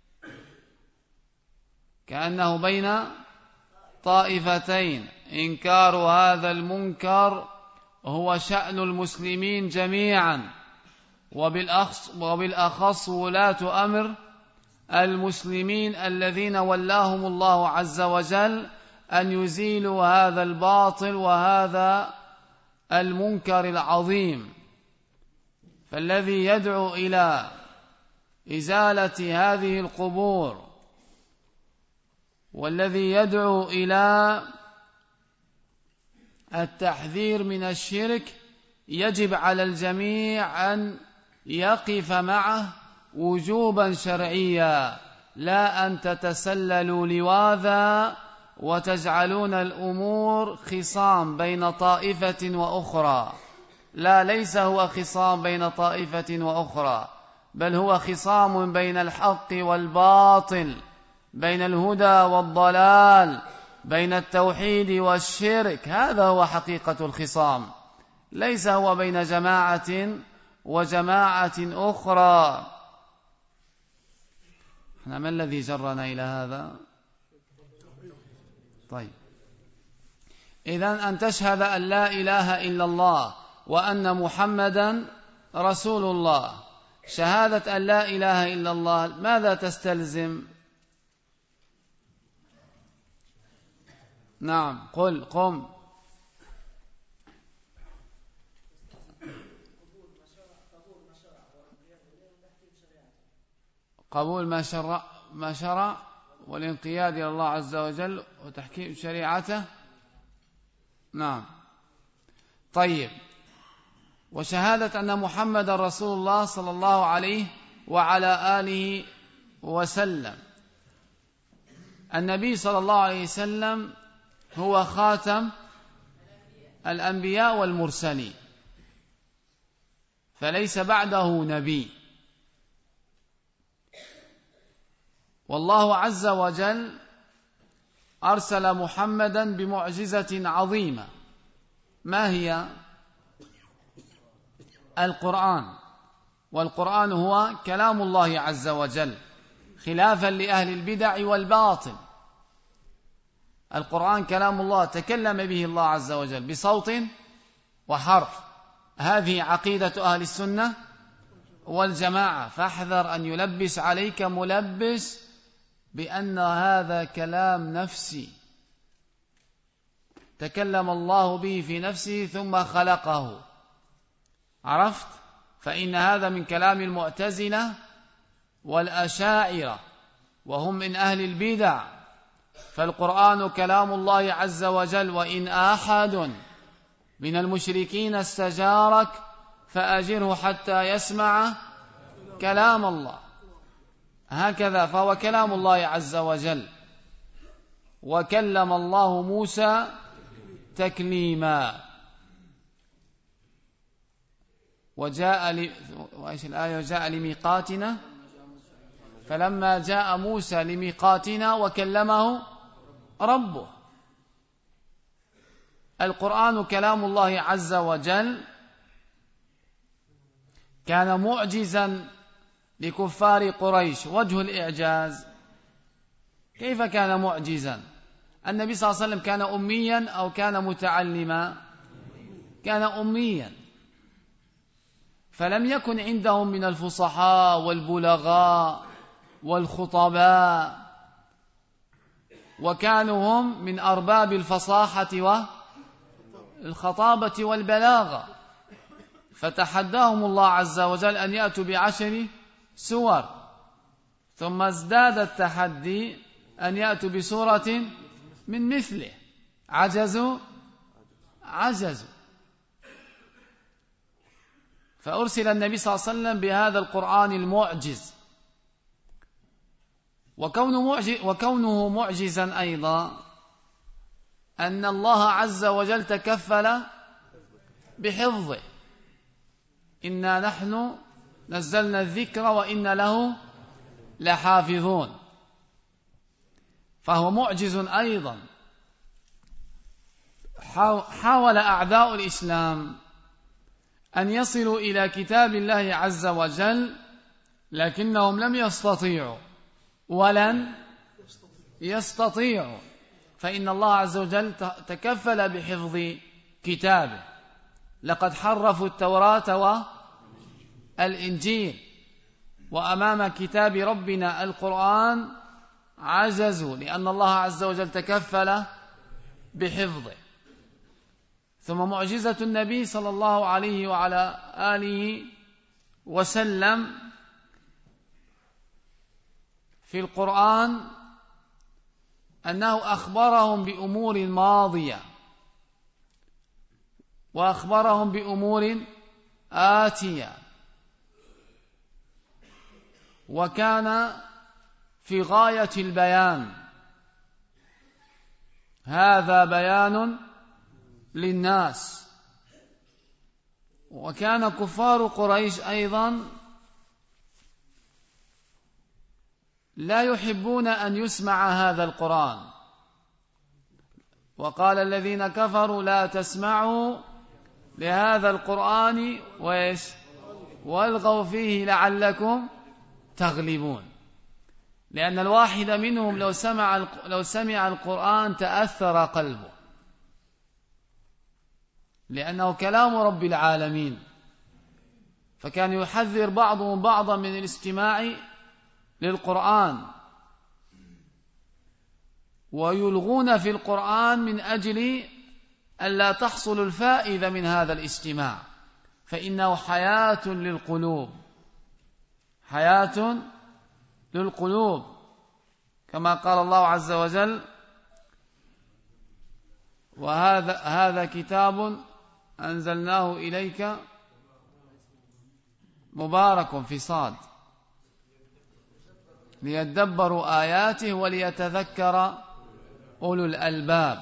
كأنه بين طائفتين. إنكار هذا المنكر هو شأن المسلمين جميعا، وبالأخص, وبالأخص ولاة أمر المسلمين الذين ولاهم الله عز وجل أن يزيلوا هذا الباطل وهذا المنكر العظيم. فالذي يدعو إلى إزالة هذه القبور والذي يدعو إلى التحذير من الشرك يجب على الجميع أن يقف معه وجوبا شرعيا، لا أن تتسللوا لواذا وتجعلون الأمور خصام بين طائفة وأخرى. لا، ليس هو خصام بين طائفة وأخرى، بل هو خصام بين الحق والباطل، بين الهدى والضلال، بين التوحيد والشرك. هذا هو حقيقة الخصام، ليس هو بين جماعة وجماعة أخرى. احنا ما الذي جرنا إلى هذا؟ طيب، إذن أن تشهد أن لا إله إلا الله وأن محمدا رسول الله. شهادة أن لا إله إلا الله ماذا تستلزم؟ نعم، قل قم. قبول ما شرع ما شرع والانقياد إلى الله عز وجل وتحكيم شريعته. نعم. طيب، وشهادة أن محمد رسول الله صلى الله عليه وعلى آله وسلم. النبي صلى الله عليه وسلم هو خاتم الأنبياء والمرسلين، فليس بعده نبي. والله عز وجل أرسل محمدا بمعجزة عظيمة. ما هي؟ القرآن. والقرآن هو كلام الله عز وجل، خلافا لأهل البدع والباطل. القرآن كلام الله تكلم به الله عز وجل بصوت وحرف. هذه عقيدة أهل السنة والجماعة. فاحذر أن يلبس عليك ملبس بأن هذا كلام نفسي، تكلم الله به في نفسه ثم خلقه. عرفت؟ فإن هذا من كلام المعتزلة والأشاعرة، وهم من أهل البدع. فالقرآن كلام الله عز وجل، وإن أحد من المشركين استجارك فأجره حتى يسمع كلام الله. هكذا، فهو كلام الله عز وجل. وكلم الله موسى تكليما. وجاء ل... وإيش الآية؟ وجاء لميقاتنا فلما جاء موسى لميقاتنا وكلمه ربه. القرآن كلام الله عز وجل، كان معجزا لكفار قريش. وجه الإعجاز، كيف كان معجزا؟ النبي صلى الله عليه وسلم كان أميا أو كان متعلما؟ كان أميا، فلم يكن عندهم من الفصحاء والبلغاء والخطباء، وكانوا هم من أرباب الفصاحة والخطابة والبلاغة. فتحداهم الله عز وجل أن يأتوا بعشر سور، ثم ازداد التحدي أن يأتوا بسورة من مثله. عجزوا عجزوا فأرسل النبي صلى الله عليه وسلم بهذا القرآن المعجز. وكونه معجزا أيضا أن الله عز وجل تكفل بحفظه. إنا نحن نزلنا الذكر وإنا له لحافظون، فهو معجز أيضا. حاول أعداء الإسلام أن يصلوا إلى كتاب الله عز وجل، لكنهم لم يستطيعوا ولن يستطيعوا، فإن الله عز وجل تكفل بحفظ كتابه. لقد حرفوا التوراة والإنجيل، وأمام كتاب ربنا القرآن عجزوا، لأن الله عز وجل تكفل بحفظه. ثم معجزة النبي صلى الله عليه وعلى آله وسلم في القرآن أنه أخبرهم بأمور ماضية وأخبرهم بأمور آتية، وكان في غاية البيان. هذا بيان للناس. وكان كفار قريش أيضا لا يحبون أن يسمع هذا القرآن. وقال الذين كفروا لا تسمعوا لهذا القرآن وإيش والغوا فيه لعلكم تغلبون، لأن الواحد منهم لو سمع لو سمع القرآن تأثر قلبه، لأنه كلام رب العالمين. فكان يحذر بعضهم بعضا من الاستماع للقرآن، ويلغون في القرآن من أجل ألا تحصل الفائدة من هذا الاستماع، فإنه حياة للقلوب، حياة للقلوب، كما قال الله عز وجل: وهذا هذا كتاب أنزلناه إليك مبارك في صاد ليدبروا آياته وليتذكر أولو الألباب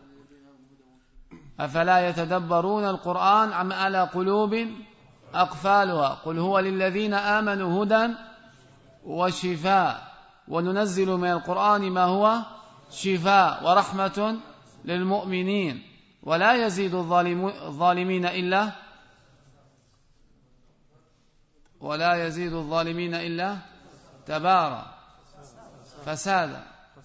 أفلا يتدبرون القرآن أم على قلوب أقفالها قل هو للذين آمنوا هدى وشفاء وننزل من القرآن ما هو شفاء ورحمة للمؤمنين ولا يزيد الظالمين إلا ولا يزيد الظالمين إلا تبارا فسادا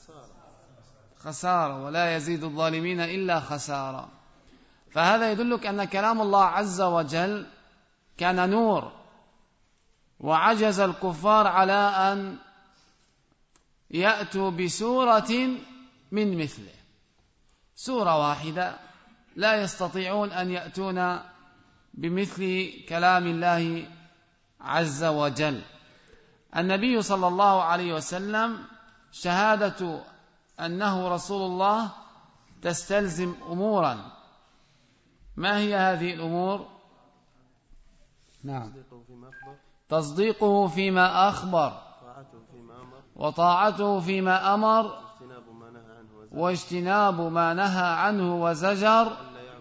خسارة ولا يزيد الظالمين إلا خسارة. فهذا يدلك أن كلام الله عز وجل كان نور، وعجز الكفار على أن يأتوا بسورة من مثله، سورة واحدة لا يستطيعون أن يأتون بمثل كلام الله عز وجل. النبي صلى الله عليه وسلم شهادة أنه رسول الله تستلزم أمورا. ما هي هذه الأمور؟ نعم، تصديقه فيما أخبر وطاعته فيما أمر واجتناب ما نهى عنه وزجر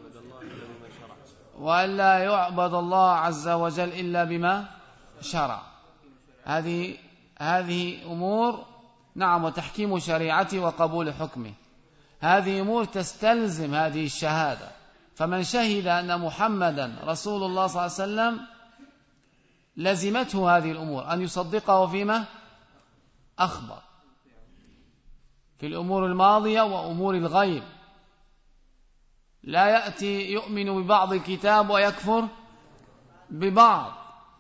وأن لا يعبد الله عز وجل إلا بما شرع. هذه هذه أمور نعم، وتحكيم شريعته وقبول حكمه، هذه أمور تستلزم هذه الشهادة. فمن شهد أن محمدا رسول الله صلى الله عليه وسلم لزمته هذه الأمور، أن يصدقه فيما أخبر في الأمور الماضية وأمور الغيب. لا يأتي يؤمن ببعض الكتاب ويكفر ببعض،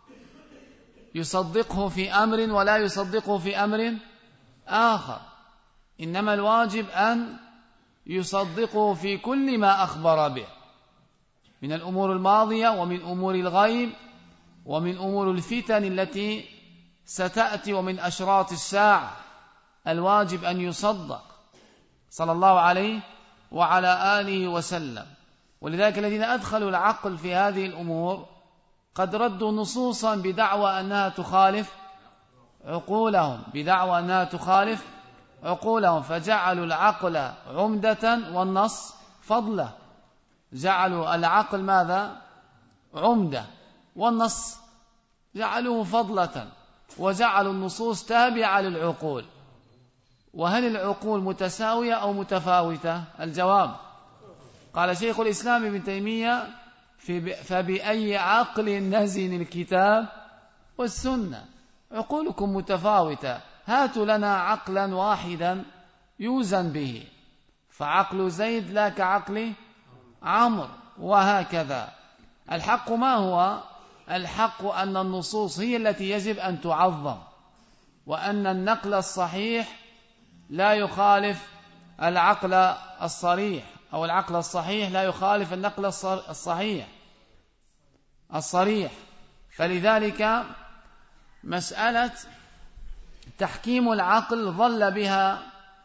يصدقه في أمر ولا يصدقه في أمر آخر، إنما الواجب أن يصدقه في كل ما أخبر به من الأمور الماضية ومن أمور الغيب ومن أمور الفتن التي ستأتي ومن أشراط الساعة. الواجب أن يصدق صلى الله عليه وعلى آله وسلم. ولذلك الذين أدخلوا العقل في هذه الأمور قد ردوا نصوصا بدعوى أنها تخالف عقولهم بدعوى أنها تخالف عقولهم فجعلوا العقل عمدة والنص فضلة. جعلوا العقل ماذا؟ عمدة، والنص جعلوه فضلة، وجعلوا النصوص تابعة للعقول. وهل العقول متساوية أو متفاوتة؟ الجواب قال شيخ الإسلام ابن تيمية فبأي عقل نزن الكتاب والسنة. عقولكم متفاوتة، هاتوا لنا عقلا واحدا يوزن به، فعقل زيد لا كعقل عمرو، وهكذا. الحق ما هو؟ الحق أن النصوص هي التي يجب أن تعظم، وأن النقل الصحيح لا يخالف العقل الصريح، أو العقل الصحيح لا يخالف النقل الصحيح الصريح. فلذلك مسألة تحكيم العقل ظل بها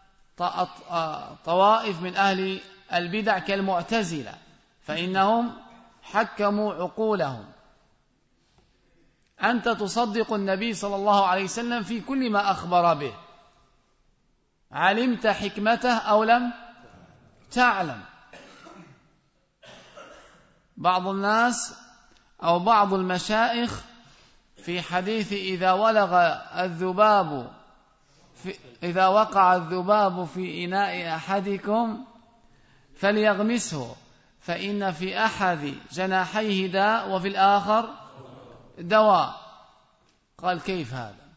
طوائف من أهل البدع كالمعتزلة، فإنهم حكموا عقولهم. أنت تصدق النبي صلى الله عليه وسلم في كل ما أخبر به، علمت حكمته أو لم تعلم. بعض الناس أو بعض المشايخ في حديث إذا ولغ الذباب في إذا وقع الذباب في إناء أحدكم فليغمسه فإن في أحد جناحيه داء وفي الآخر دواء. قال كيف هذا؟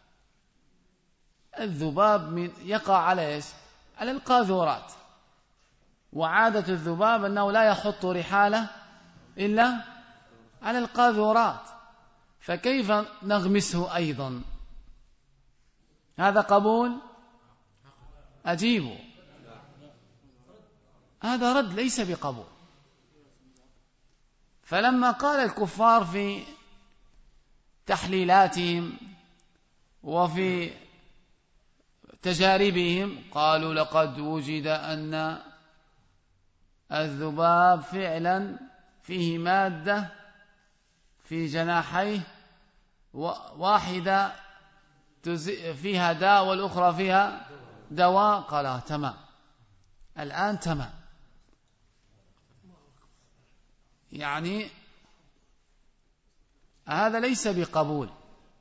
الذباب من يقع على إيش؟ على القاذورات، وعادة الذباب أنه لا يحط رحاله إلا على القاذورات، فكيف نغمسه أيضا؟ هذا قبول؟ أجيبه، هذا رد ليس بقبول. فلما قال الكفار في تحليلاتهم وفي تجاربهم قالوا لقد وجد أن الذباب فعلا فيه مادة في جناحيه واحدة فيها داء والأخرى فيها دواء. قال تمام، الآن تمام. يعني هذا ليس بقبول.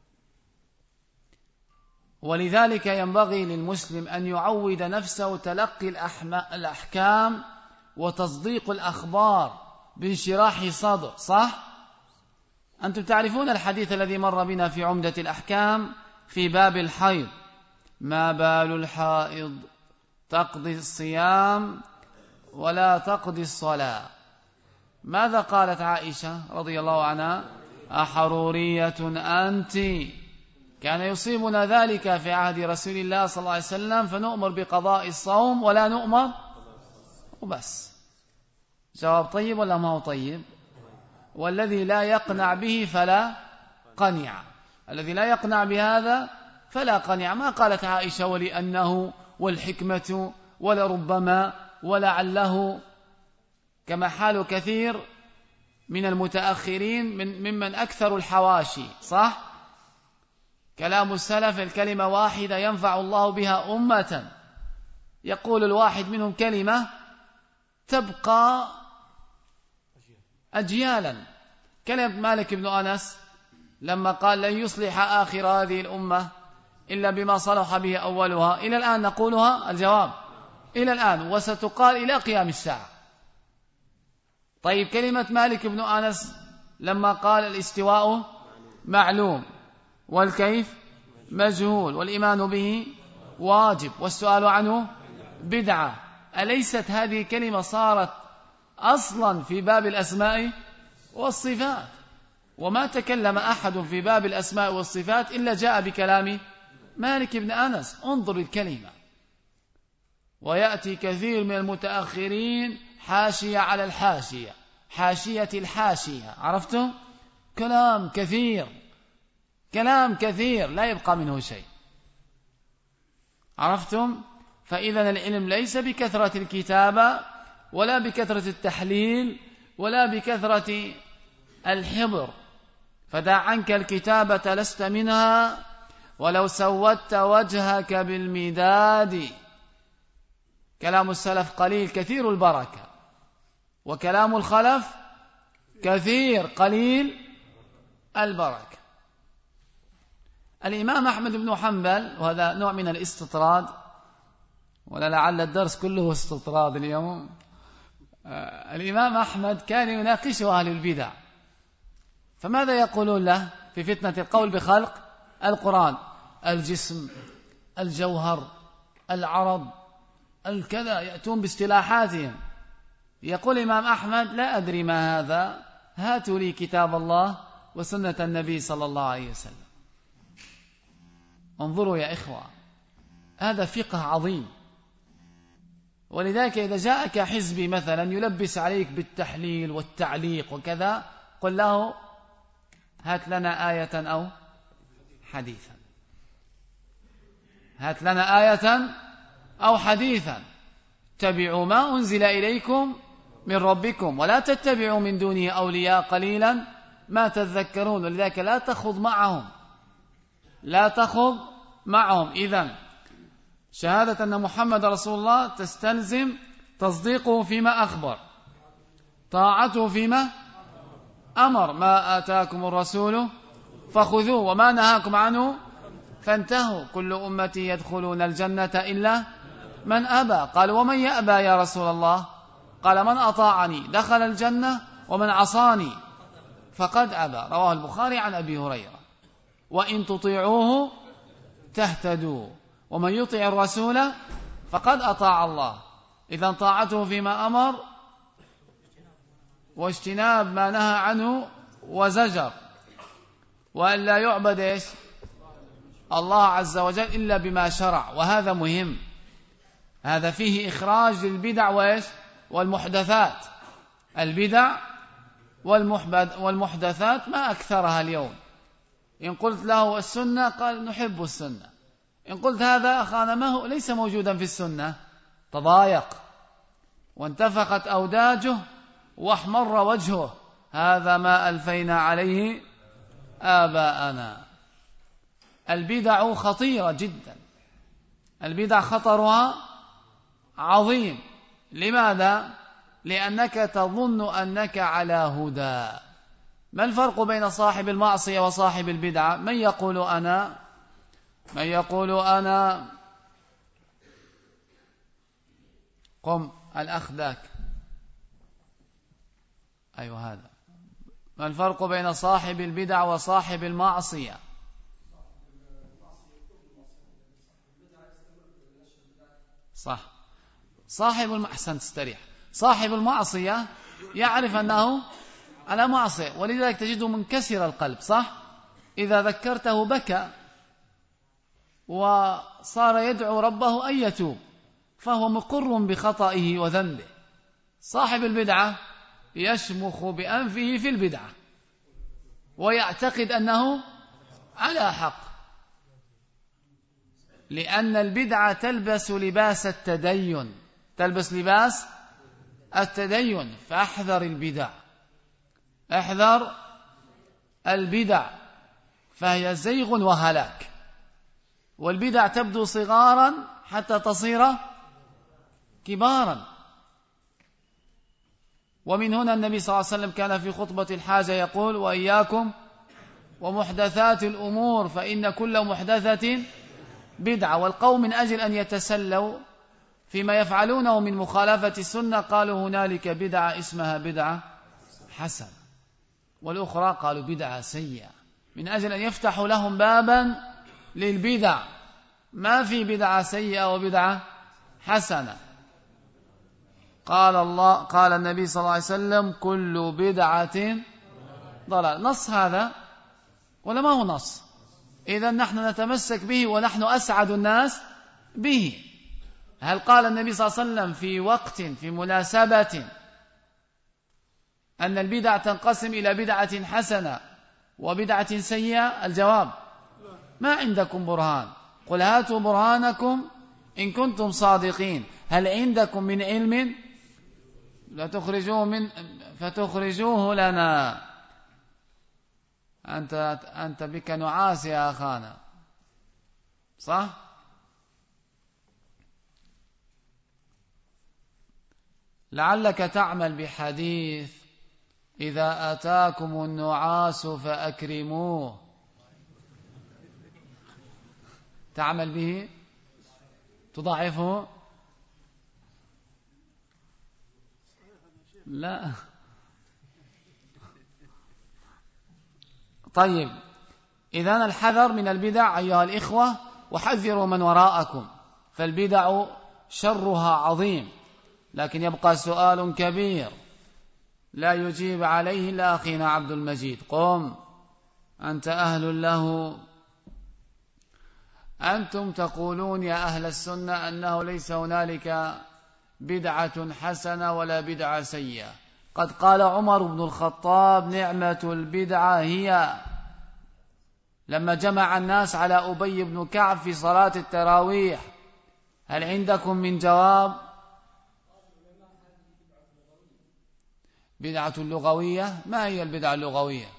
ولذلك ينبغي للمسلم أن يعود نفسه تلقي الأحكام وتصديق الأخبار بانشراح صدر. صح؟ أنتم تعرفون الحديث الذي مر بنا في عمدة الأحكام في باب الحيض: ما بال الحائض تقضي الصيام ولا تقضي الصلاة. ماذا قالت عائشة رضي الله عنها؟ أحرورية أنت؟ كان يصيبنا ذلك في عهد رسول الله صلى الله عليه وسلم فنؤمر بقضاء الصوم ولا نؤمر وبس. جواب طيب ولا ما هو طيب؟ والذي لا يقنع به فلا قنع، الذي لا يقنع بهذا فلا قنع. ما قالت عائشة ولأنه والحكمة ولربما ولعله، كما حال كثير من المتأخرين من ممن أكثروا الحواشي. صح؟ كلام السلف الكلمة واحدة ينفع الله بها أمة، يقول الواحد منهم كلمة تبقى أجيالا. كلمة مالك بن أنس لما قال لن يصلح آخر هذه الأمة إلا بما صلح به أولها، إلى الآن نقولها، الجواب إلى الآن، وستقال إلى قيام الساعة. طيب كلمة مالك بن أنس لما قال الاستواء معلوم والكيف مجهول والإيمان به واجب والسؤال عنه بدعة، أليست هذه كلمة صارت أصلا في باب الأسماء والصفات؟ وما تكلم أحد في باب الأسماء والصفات إلا جاء بكلام مالك بن أنس. انظر الكلمة. ويأتي كثير من المتأخرين حاشية على الحاشية، حاشية الحاشية، عرفتم؟ كلام كثير، كلام كثير لا يبقى منه شيء، عرفتم؟ فإذا العلم ليس بكثرة الكتابة ولا بكثرة التحليل ولا بكثرة الحبر، فدع عنك الكتابة لست منها ولو سودت وجهك بالمداد. كلام السلف قليل كثير البركة، وكلام الخلف كثير قليل البركة. الإمام أحمد بن حنبل، وهذا نوع من الاستطراد، ولا لعل الدرس كله استطراد اليوم، الإمام أحمد كان يناقش أهل البدع، فماذا يقولون له في فتنة القول بخلق القرآن؟ الجسم، الجوهر، العرض، الكذا، يأتون باصطلاحاتهم. يقول الإمام أحمد لا أدري ما هذا، هاتوا لي كتاب الله وسنة النبي صلى الله عليه وسلم. انظروا يا إخوة، هذا فقه عظيم. ولذلك إذا جاءك حزبي مثلا يلبس عليك بالتحليل والتعليق وكذا، قل له هات لنا آية أو حديثا، هات لنا آية أو حديثا، اتبعوا ما أنزل إليكم من ربكم ولا تتبعوا من دونه أولياء قليلا ما تذكرون. ولذلك لا تخض معهم، لا تخض معهم. إذن شهادة أن محمد رسول الله تستلزم تصديقه فيما أخبر، طاعته فيما أمر، ما آتاكم الرسول فخذوه وما نهاكم عنه فانتهوا، كل أمتي يدخلون الجنة إلا من أبى. قال ومن يأبى يا رسول الله؟ قال من أطاعني دخل الجنة ومن عصاني فقد أبى. رواه البخاري عن أبي هريرة. وإن تطيعوه تهتدوا ومن يطع الرسول فقد أطاع الله. إذن طاعته فيما أمر واجتناب ما نهى عنه وزجر، وأن لا يعبد إيش؟ الله عز وجل إلا بما شرع. وهذا مهم، هذا فيه إخراج للبدع وإيش؟ والمحدثات. البدع والمحدثات ما أكثرها اليوم. إن قلت له السنة قال نحب السنة، إن قلت هذا أخانا ما هو ليس موجودا في السنة تضايق وانتفخت أوداجه واحمر وجهه، هذا ما ألفينا عليه آباءنا. البدع خطيرة جدا، البدع خطرها عظيم. لماذا؟ لأنك تظن أنك على هدى. ما الفرق بين صاحب المعصية وصاحب البدعة؟ من يقول أنا من يقول أنا قم الأخ ذاك، أيوة هذا. ما الفرق بين صاحب البدع وصاحب المعصية؟ صح، صاحب المحسن تستريح. صاحب المعصية يعرف أنه على معصية، ولذلك تجده منكسر القلب، صح؟ إذا ذكرته بكى وصار يدعو ربه أن يتوب، فهو مقر بخطئه وذنبه. صاحب البدعة يشمخ بأنفه في البدعة ويعتقد أنه على حق، لأن البدعة تلبس لباس التدين، تلبس لباس التدين. فاحذر البدع، احذر البدع، فهي زيغ وهلاك. والبدع تبدو صغارا حتى تصير كبارا. ومن هنا النبي صلى الله عليه وسلم كان في خطبة الحاجة يقول: وإياكم ومحدثات الأمور فإن كل محدثة بدعة. والقوم من أجل أن يتسلوا فيما يفعلونه من مخالفة السنة قالوا هنالك بدعة اسمها بدعة حسنة، والأخرى قالوا بدعة سيئة، من أجل أن يفتحوا لهم بابا للبدع. ما في بدعة سيئة وبدعة حسنة. قال الله قال النبي صلى الله عليه وسلم: كل بدعة ضلال. نص هذا ولا ما هو نص؟ إذا نحن نتمسك به ونحن أسعد الناس به. هل قال النبي صلى الله عليه وسلم في وقت في مناسبة أن البدع تنقسم إلى بدعة حسنة وبدعة سيئة؟ الجواب: ما عندكم برهان. قل هاتوا برهانكم إن كنتم صادقين. هل عندكم من علم فتخرجوه, من فتخرجوه لنا؟ أنت, أنت بك نعاس يا أخانا، صح؟ لعلك تعمل بحديث: إذا أتاكم النعاس فأكرموه. تعمل به؟ تضعفه؟ لا. طيب، إذن الحذر من البدع أيها الإخوة، وحذروا من وراءكم، فالبدع شرها عظيم. لكن يبقى سؤال كبير لا يجيب عليه إلا أخينا عبد المجيد. قم، أنت أهل له. أنتم تقولون يا أهل السنة أنه ليس هنالك بدعة حسنة ولا بدعة سيئة. قد قال عمر بن الخطاب: نعمة البدعة هي، لما جمع الناس على أبي بن كعب في صلاة التراويح. هل عندكم من جواب؟ بدعة لغوية. ما هي البدعة اللغوية؟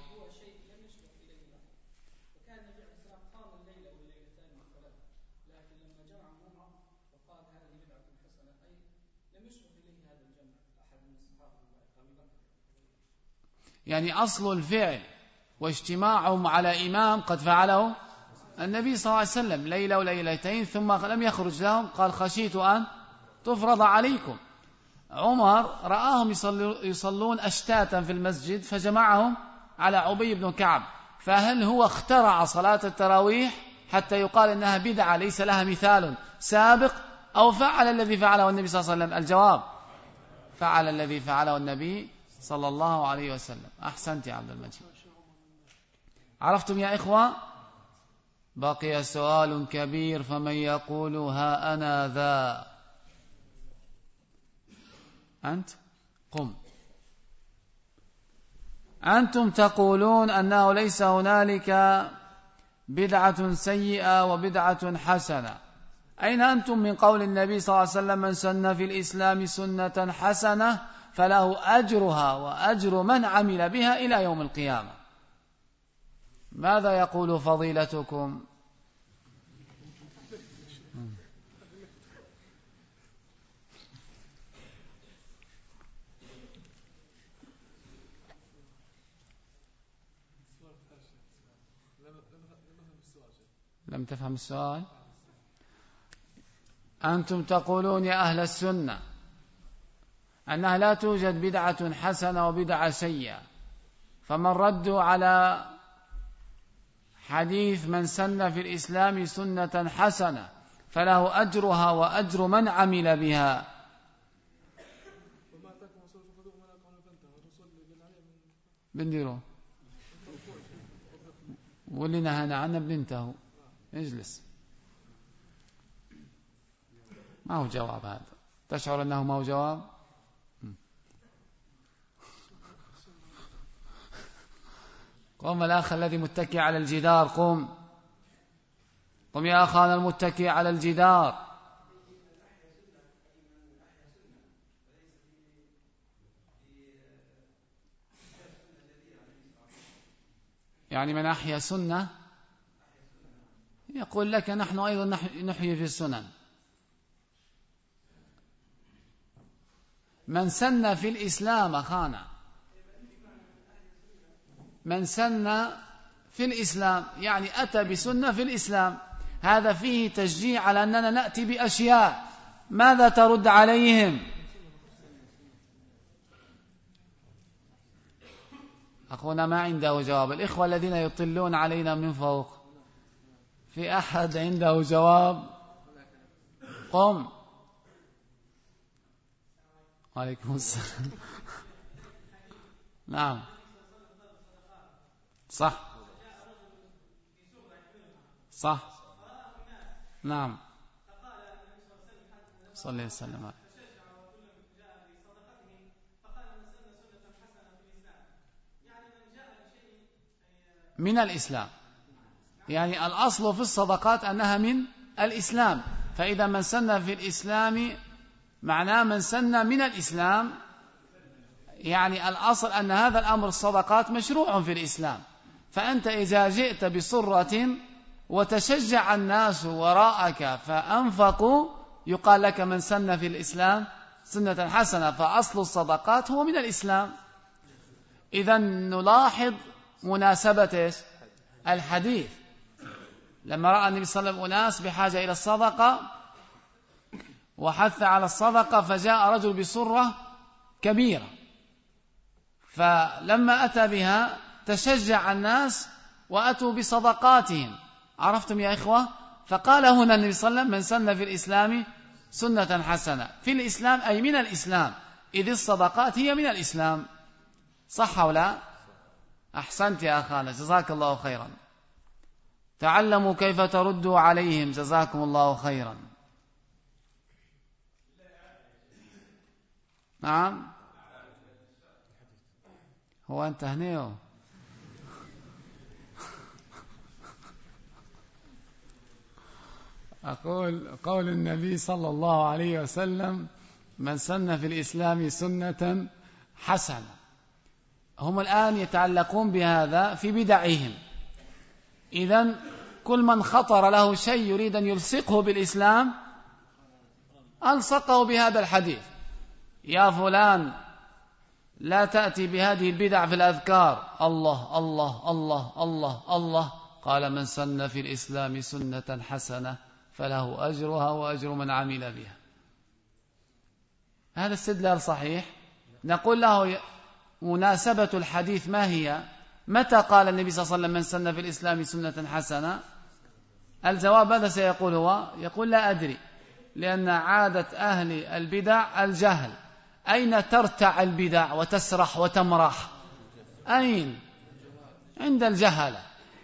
يعني أصل الفعل واجتماعهم على إمام قد فعله النبي صلى الله عليه وسلم ليلة وليلتين ثم لم يخرج لهم، قال: خشيت أن تفرض عليكم. عمر رآهم يصلون أشتاتا في المسجد فجمعهم على أبي بن كعب. فهل هو اخترع صلاة التراويح حتى يقال إنها بدعة ليس لها مثال سابق، أو فعل الذي فعله النبي صلى الله عليه وسلم؟ الجواب: فعل الذي فعله النبي صلى الله عليه وسلم. أحسنت يا عبد المجيد. عرفتم يا إخوة؟ بقي سؤال كبير، فمن يقول ها أنا ذا؟ أنت قم. أنتم تقولون أنه ليس هنالك بدعة سيئة وبدعة حسنة. أين أنتم من قول النبي صلى الله عليه وسلم: من سن في الإسلام سنة حسنة فله أجرها وأجر من عمل بها إلى يوم القيامة؟ ماذا يقول فضيلتكم؟ لم تفهم السؤال؟ أنتم تقولون يا أهل السنة أنها لا توجد بدعة حسنة وبدعة سيئة، فمن ردوا على حديث من سن في الإسلام سنة حسنة فله أجرها وأجر من عمل بها. بنديرو واللي نهانا عنه بننتهوا. اجلس. ما هو جواب هذا؟ تشعر أنه ما هو جواب؟ قم الأخ الذي متكي على الجدار، قم قم يا أخانا المتكي على الجدار. يعني من أحيا سنة يقول لك نحن أيضا نحيي في السنن. من سن في الإسلام أخانا، من سن في الإسلام يعني أتى بسنة في الإسلام، هذا فيه تشجيع على أننا نأتي بأشياء. ماذا ترد عليهم؟ أخونا ما عنده جواب. الإخوة الذين يطلون علينا من فوق، في أحد عنده جواب؟ قم. وعليكم السلام. نعم صح صح نعم. صلى الله عليه وسلم. من الإسلام، يعني الأصل في الصدقات أنها من الإسلام، فإذا من سن في الإسلام معناه من سن من الإسلام، يعني الأصل أن هذا الأمر الصدقات مشروع في الإسلام. فأنت إذا جئت بصرة وتشجع الناس وراءك فأنفقوا، يقال لك من سن في الإسلام سنة حسنة، فأصل الصدقات هو من الإسلام. إذا نلاحظ مناسبة الحديث، لما رأى النبي صلى الله عليه وسلم أناس بحاجة إلى الصدقة وحث على الصدقة، فجاء رجل بصرة كبيرة، فلما أتى بها تشجع الناس وأتوا بصدقاتهم. عرفتم يا إخوة؟ فقال هنا النبي صلى الله عليه وسلم من سن في الإسلام سنة حسنة. في الإسلام أي من الإسلام، إذ الصدقات هي من الإسلام. صح ولا؟ أحسنت يا أخانا، جزاك الله خيرا. تعلموا كيف تردوا عليهم، جزاكم الله خيرا. نعم. هو أنت هنيو أقول قول النبي صلى الله عليه وسلم من سن في الإسلام سنة حسنة. هم الآن يتعلقون بهذا في بدعهم. إذن كل من خطر له شيء يريد أن يلصقه بالإسلام ألصقه بهذا الحديث. يا فلان لا تأتي بهذه البدع في الأذكار، الله الله الله الله الله. قال من سن في الإسلام سنة حسنة فله أجرها وأجر من عمل بها. هذا استدلال صحيح. نقول له مناسبة الحديث ما هي؟ متى قال النبي صلى الله عليه وسلم من سن في الإسلام سنة حسنة؟ الجواب ماذا سيقول هو؟ يقول لا أدري، لأن عادة أهل البدع الجهل. أين ترتع البدع وتسرح وتمرح؟ أين؟ عند الجهلة.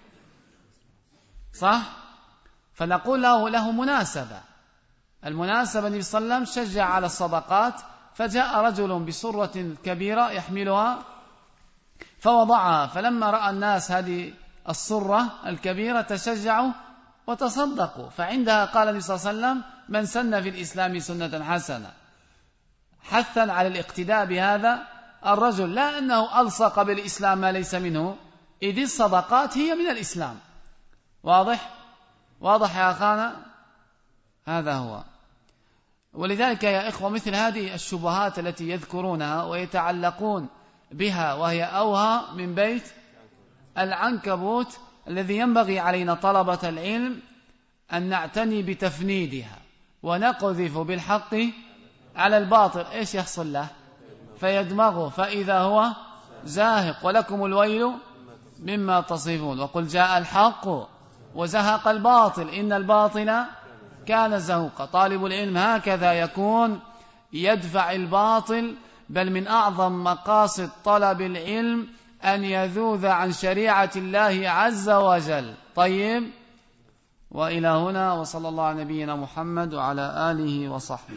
صح؟ فنقول له له مناسبة. المناسبة النبي صلى الله عليه وسلم شجع على الصدقات، فجاء رجل بصرة كبيرة يحملها فوضعها، فلما رأى الناس هذه الصرة الكبيرة تشجعوا وتصدقوا، فعندها قال النبي صلى الله عليه وسلم من سن في الإسلام سنة حسنة، حثا على الاقتداء بهذا الرجل، لا أنه ألصق بالإسلام ما ليس منه، إذ الصدقات هي من الإسلام. واضح؟ واضح يا أخانا؟ هذا هو. ولذلك يا إخوة مثل هذه الشبهات التي يذكرونها ويتعلقون بها وهي أوهى من بيت العنكبوت، الذي ينبغي علينا طلبة العلم أن نعتني بتفنيدها ونقذف بالحق على الباطل. إيش يحصل له؟ فيدمغه فإذا هو زاهق، ولكم الويل مما تصفون. وقل جاء الحق وزهق الباطل إن الباطل كان زهوقا. طالب العلم هكذا يكون، يدفع الباطل. بل من أعظم مقاصد طلب العلم أن يذوذ عن شريعة الله عز وجل. طيب، وإلى هنا، وصلى الله على نبينا محمد وعلى آله وصحبه.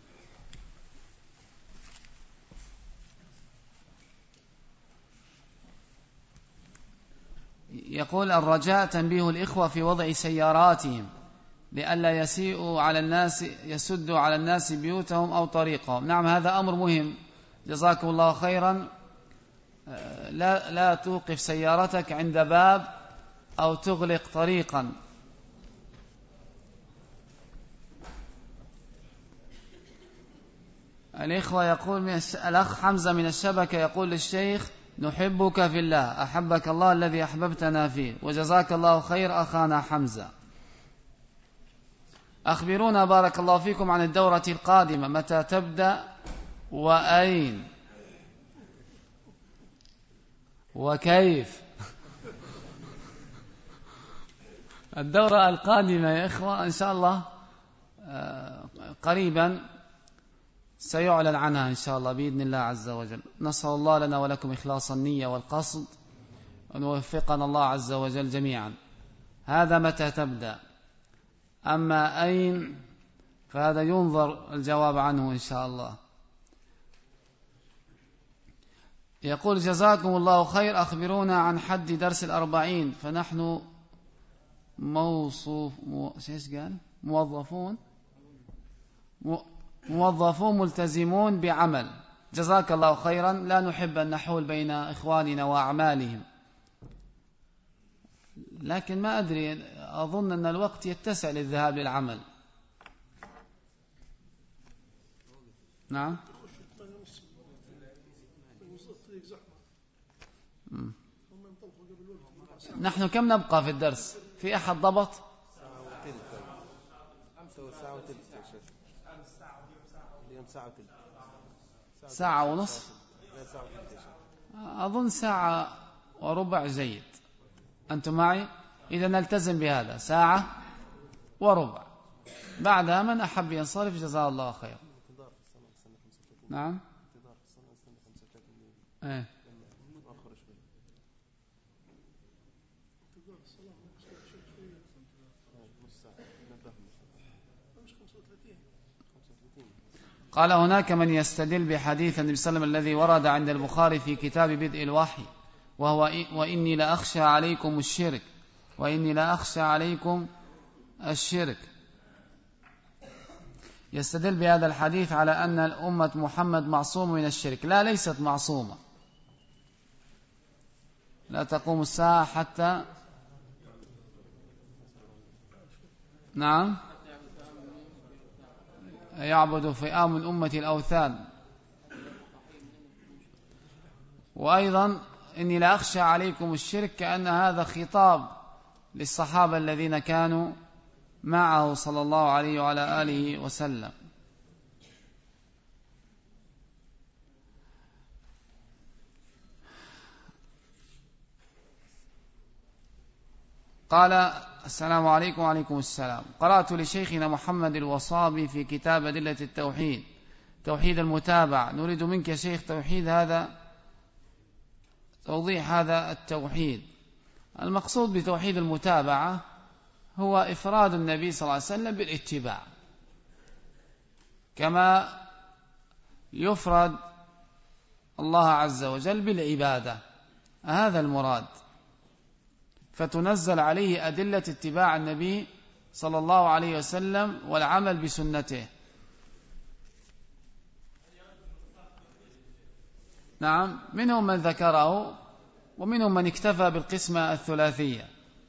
يقول الرجاء تنبيه الإخوة في وضع سياراتهم لئلا يسيئوا على الناس، يسدوا على الناس بيوتهم أو طريقهم. نعم، هذا أمر مهم، جزاكم الله خيرا. لا, لا توقف سيارتك عند باب أو تغلق طريقا، الإخوة يقول من الش... الأخ حمزة من الشبكة يقول للشيخ: نحبك في الله، أحبك الله الذي أحببتنا فيه، وجزاك الله خير أخانا حمزة. أخبرونا بارك الله فيكم عن الدورة القادمة، متى تبدأ وأين وكيف؟ الدورة القادمة يا إخوة إن شاء الله قريبا سيعلن عنها إن شاء الله بإذن الله عز وجل. نسأل الله لنا ولكم إخلاص النية والقصد، وأن يوفقنا الله عز وجل جميعا. هذا متى تبدأ. أما أين فهذا ينظر الجواب عنه إن شاء الله. يقول: جزاكم الله خير، أخبرونا عن حد درس الأربعين، فنحن موصوف مو... قال؟ موظفون موظفون ملتزمون بعمل. جزاك الله خيرا، لا نحب أن نحول بين إخواننا وأعمالهم، لكن ما أدري، أظن أن الوقت يتسع للذهاب للعمل. نعم. مم. نحن كم نبقى في الدرس؟ في أحد ضبط؟ ساعة ونصف، أظن ساعة وربع جيد. أنتم معي؟ إذا نلتزم بهذا، ساعة وربع. بعدها من أحب ينصرف جزاه الله خير. نعم. ايه. قال: هناك من يستدل بحديث النبي صلى الله عليه وسلم الذي ورد عند البخاري في كتاب بدء الوحي، وهو: وإني لا أخشى عليكم الشرك، وإني لا أخشى عليكم الشرك. يستدل بهذا الحديث على أن الأمة محمد معصومة من الشرك. لا، ليست معصومة. لا تقوم الساعة حتى نعم يعبد فئام من أمة الأوثان. وأيضا إني لا أخشى عليكم الشرك، كأن هذا خطاب للصحابة الذين كانوا معه صلى الله عليه وعلى آله وسلم. قال: السلام عليكم. وعليكم السلام. قرأت لشيخنا محمد الوصابي في كتاب أدلة التوحيد توحيد المتابعة. نريد منك يا شيخ توحيد هذا توضيح هذا التوحيد. المقصود بتوحيد المتابعة هو إفراد النبي صلى الله عليه وسلم بالاتباع، كما يفرد الله عز وجل بالعبادة. هذا المراد. فتنزل عليه أدلة اتباع النبي صلى الله عليه وسلم والعمل بسنته. نعم، منهم من ذكره ومنهم من اكتفى بالقسمة الثلاثية.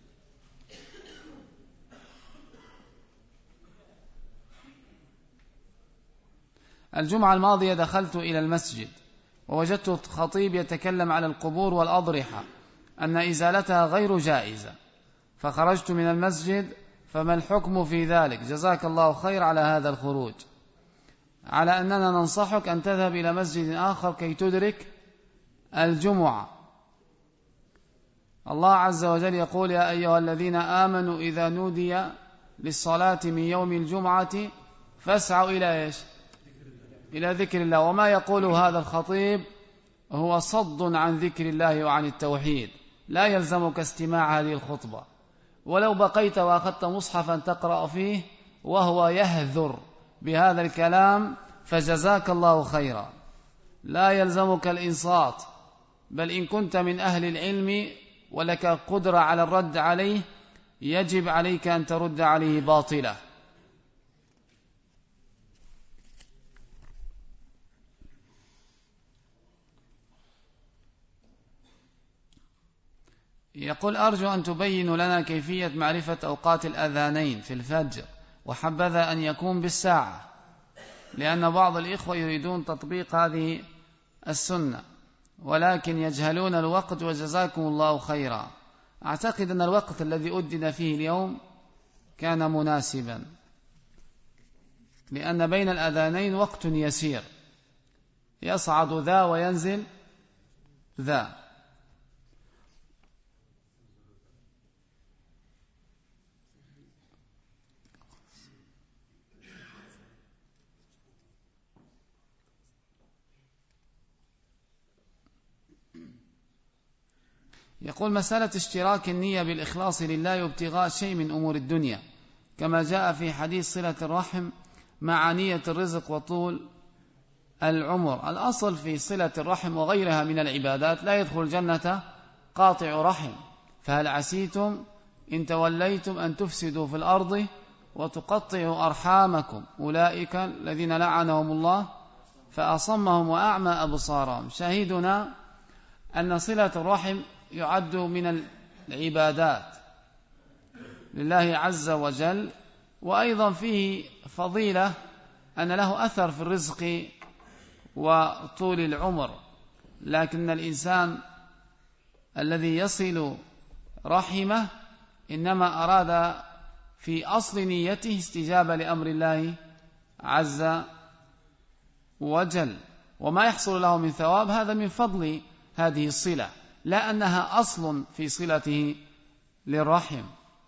الجمعة الماضية دخلت إلى المسجد ووجدت الخطيب يتكلم على القبور والأضرحة أن إزالتها غير جائزة، فخرجت من المسجد. فما الحكم في ذلك؟ جزاك الله خير على هذا الخروج. على أننا ننصحك أن تذهب إلى مسجد آخر كي تدرك الجمعة. الله عز وجل يقول: يا أيها الذين آمنوا إذا نودي للصلاة من يوم الجمعة فاسعوا إلى إيش؟ إلى ذكر الله. وما يقول هذا الخطيب هو صد عن ذكر الله وعن التوحيد. لا يلزمك استماع هذه الخطبة، ولو بقيت وأخذت مصحفا تقرأ فيه وهو يهذر بهذا الكلام فجزاك الله خيرا. لا يلزمك الإنصات، بل إن كنت من أهل العلم ولك قدرة على الرد عليه يجب عليك أن ترد عليه باطلة. يقول: أرجو أن تبين لنا كيفية معرفة أوقات الأذانين في الفجر، وحبذا أن يكون بالساعة. لأن بعض الإخوة يريدون تطبيق هذه السنة ولكن يجهلون الوقت، وجزاكم الله خيرا. أعتقد أن الوقت الذي أدن فيه اليوم كان مناسبا، لأن بين الأذانين وقت يسير، يصعد ذا وينزل ذا. يقول: مسألة اشتراك النية بالإخلاص لله وابتغاء شيء من أمور الدنيا كما جاء في حديث صلة الرحم مع نية الرزق وطول العمر. الأصل في صلة الرحم وغيرها من العبادات لا يدخل الجنة قاطع رحم، فهل عسيتم إن توليتم أن تفسدوا في الأرض وتقطعوا أرحامكم أولئك الذين لعنهم الله فأصمهم وأعمى أبصارهم. شهيدنا أن صلة الرحم يعد من العبادات لله عز وجل، وأيضا فيه فضيلة أن له أثر في الرزق وطول العمر، لكن الإنسان الذي يصل رحمه إنما أراد في أصل نيته استجابة لأمر الله عز وجل، وما يحصل له من ثواب هذا من فضل هذه الصلة، لا أنها أصل في صلته للرحم.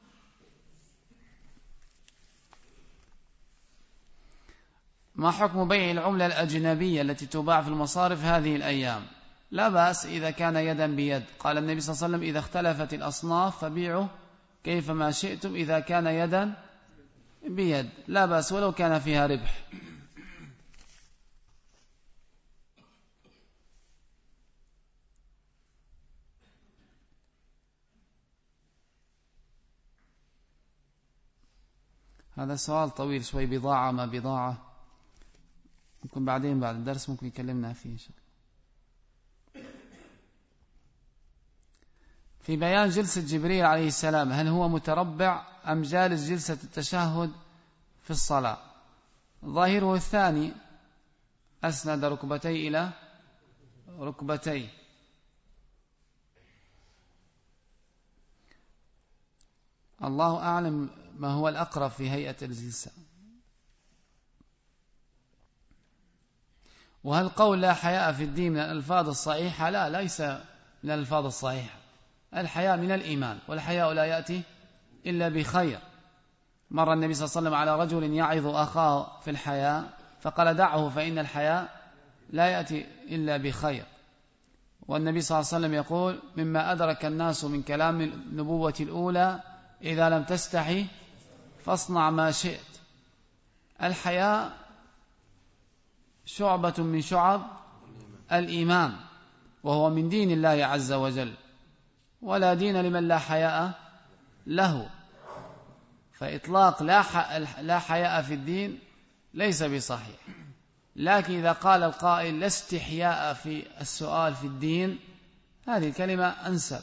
ما حكم بيع العملة الأجنبية التي تباع في المصارف هذه الأيام؟ لا بأس إذا كان يدا بيد. قال النبي صلى الله عليه وسلم: إذا اختلفت الأصناف فبيعوا كيفما شئتم إذا كان يدا بيد، لا بأس ولو كان فيها ربح. هذا سؤال طويل شوي، بضاعة ما بضاعة، ممكن بعدين بعد الدرس ممكن يكلمنا فيه إن شاء الله. في بيان جلسة جبريل عليه السلام، هل هو متربع أم جالس جلسة التشهد في الصلاة؟ ظاهره الثاني، أسند ركبتي إلى ركبتي. الله أعلم ما هو الأقرب في هيئة الجلسة. وهل قول لا حياء في الدين من الألفاظ الصحيحة؟ لا، ليس من الألفاظ الصحيحة. الحياء من الإيمان، والحياء لا يأتي إلا بخير. مر النبي صلى الله عليه وسلم على رجل يعظ أخاه في الحياء فقال: دعه فإن الحياء لا يأتي إلا بخير. والنبي صلى الله عليه وسلم يقول: مما أدرك الناس من كلام النبوة الأولى إذا لم تستحي فاصنع ما شئت. الحياء شعبة من شعب الإيمان، وهو من دين الله عز وجل، ولا دين لمن لا حياء له، فإطلاق لا حياء في الدين ليس بصحيح. لكن إذا قال القائل لا استحياء في السؤال في الدين، هذه الكلمة أنسب.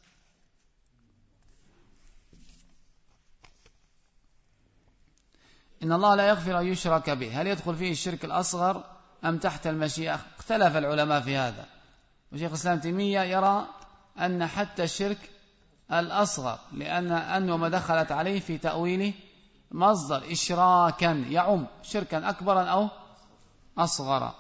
إن الله لا يغفر أن يشرك به، هل يدخل فيه الشرك الأصغر أم تحت المشيئة؟ اختلف العلماء في هذا، وشيخ الإسلام تيمية يرى أن حتى الشرك الأصغر، لأن أن وما دخلت عليه في تأويل مصدر إشراكا يعم شركا أكبرا أو أصغر.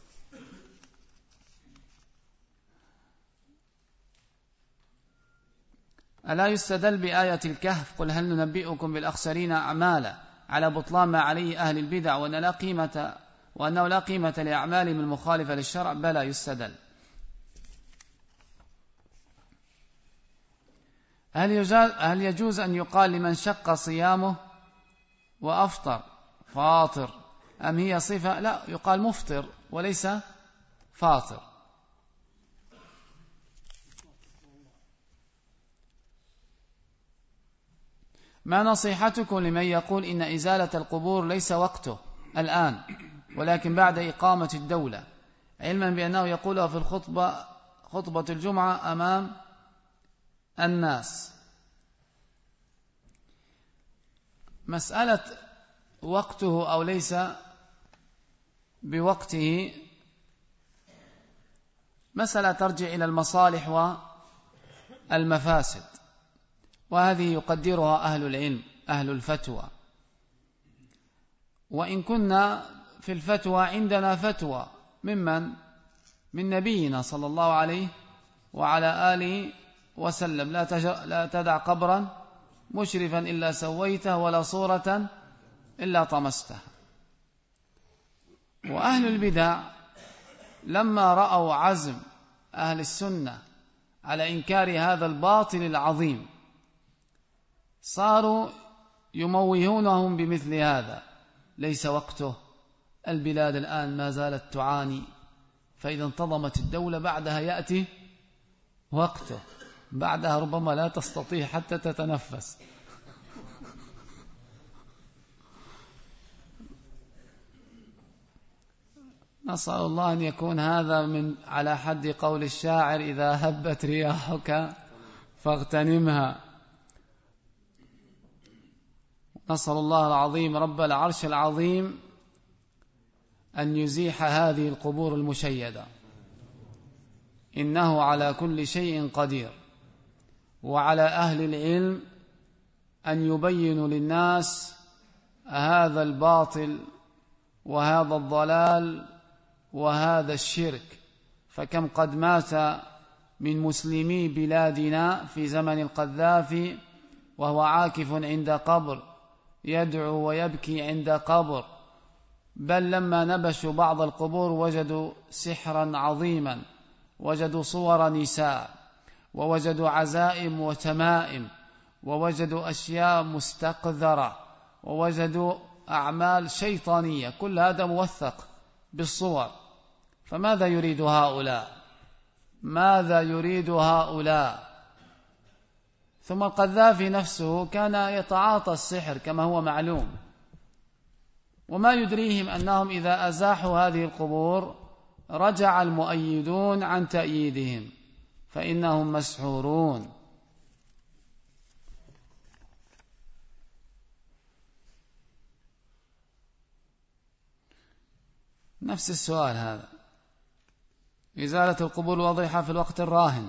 ألا يستدل بآية الكهف: قل هل ننبئكم بالأخسرين أعمالا، على بطلان ما عليه أهل البدع وأن لا قيمة وأنه لا قيمة لأعمالهم المخالفة للشرع؟ بلى يستدل. هل يجوز, هل يجوز أن يقال لمن شق صيامه وأفطر فاطر، أم هي صفة؟ لا، يقال مفطر وليس فاطر. ما نصيحتكم لمن يقول إن إزالة القبور ليس وقته الآن ولكن بعد إقامة الدولة، علما بأنه يقولها في الخطبة خطبة الجمعة أمام الناس؟ مسألة وقته أو ليس بوقته مسألة ترجع إلى المصالح والمفاسد، وهذه يقدرها أهل العلم أهل الفتوى. وإن كنا في الفتوى عندنا فتوى ممن من نبينا صلى الله عليه وعلى آله وسلم: لا, لا تدع قبرا مشرفا إلا سويته ولا صورة إلا طمسته. وأهل البدع لما رأوا عزم أهل السنة على إنكار هذا الباطل العظيم صاروا يموهونهم بمثل هذا: ليس وقته، البلاد الآن ما زالت تعاني، فإذا انتظمت الدولة بعدها يأتي وقته، بعدها ربما لا تستطيع حتى تتنفس. نسأل الله أن يكون هذا من على حد قول الشاعر: إذا هبت رياحك فاغتنمها. نسأل الله العظيم رب العرش العظيم أن يزيح هذه القبور المشيدة، إنه على كل شيء قدير. وعلى أهل العلم أن يبينوا للناس هذا الباطل وهذا الضلال وهذا الشرك. فكم قد مات من مسلمي بلادنا في زمن القذافي وهو عاكف عند قبر يدعو ويبكي عند قبر، بل لما نبشوا بعض القبور وجدوا سحرا عظيما، وجدوا صور نساء، ووجدوا عزائم وتمائم، ووجدوا أشياء مستقذرة، ووجدوا أعمال شيطانية، كل هذا موثق بالصور. فماذا يريد هؤلاء؟ ماذا يريد هؤلاء؟ ثم القذافي نفسه كان يتعاطى السحر كما هو معلوم، وما يدريهم أنهم إذا أزاحوا هذه القبور رجع المؤيدون عن تأييدهم، فإنهم مسحورون. نفس السؤال هذا: إزالة القبور الواضحة في الوقت الراهن،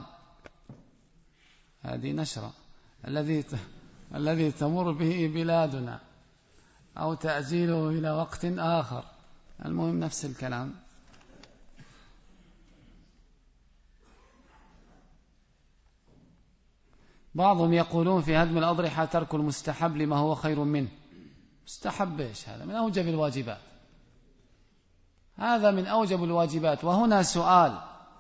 هذه نشرة الذي الذي تمر به بلادنا، أو تأجيله إلى وقت آخر، المهم نفس الكلام. بعضهم يقولون في هدم الأضرحة ترك المستحب لما هو خير منه. مستحب إيش هذا؟ من أوجب الواجبات، هذا من أوجب الواجبات. وهنا سؤال: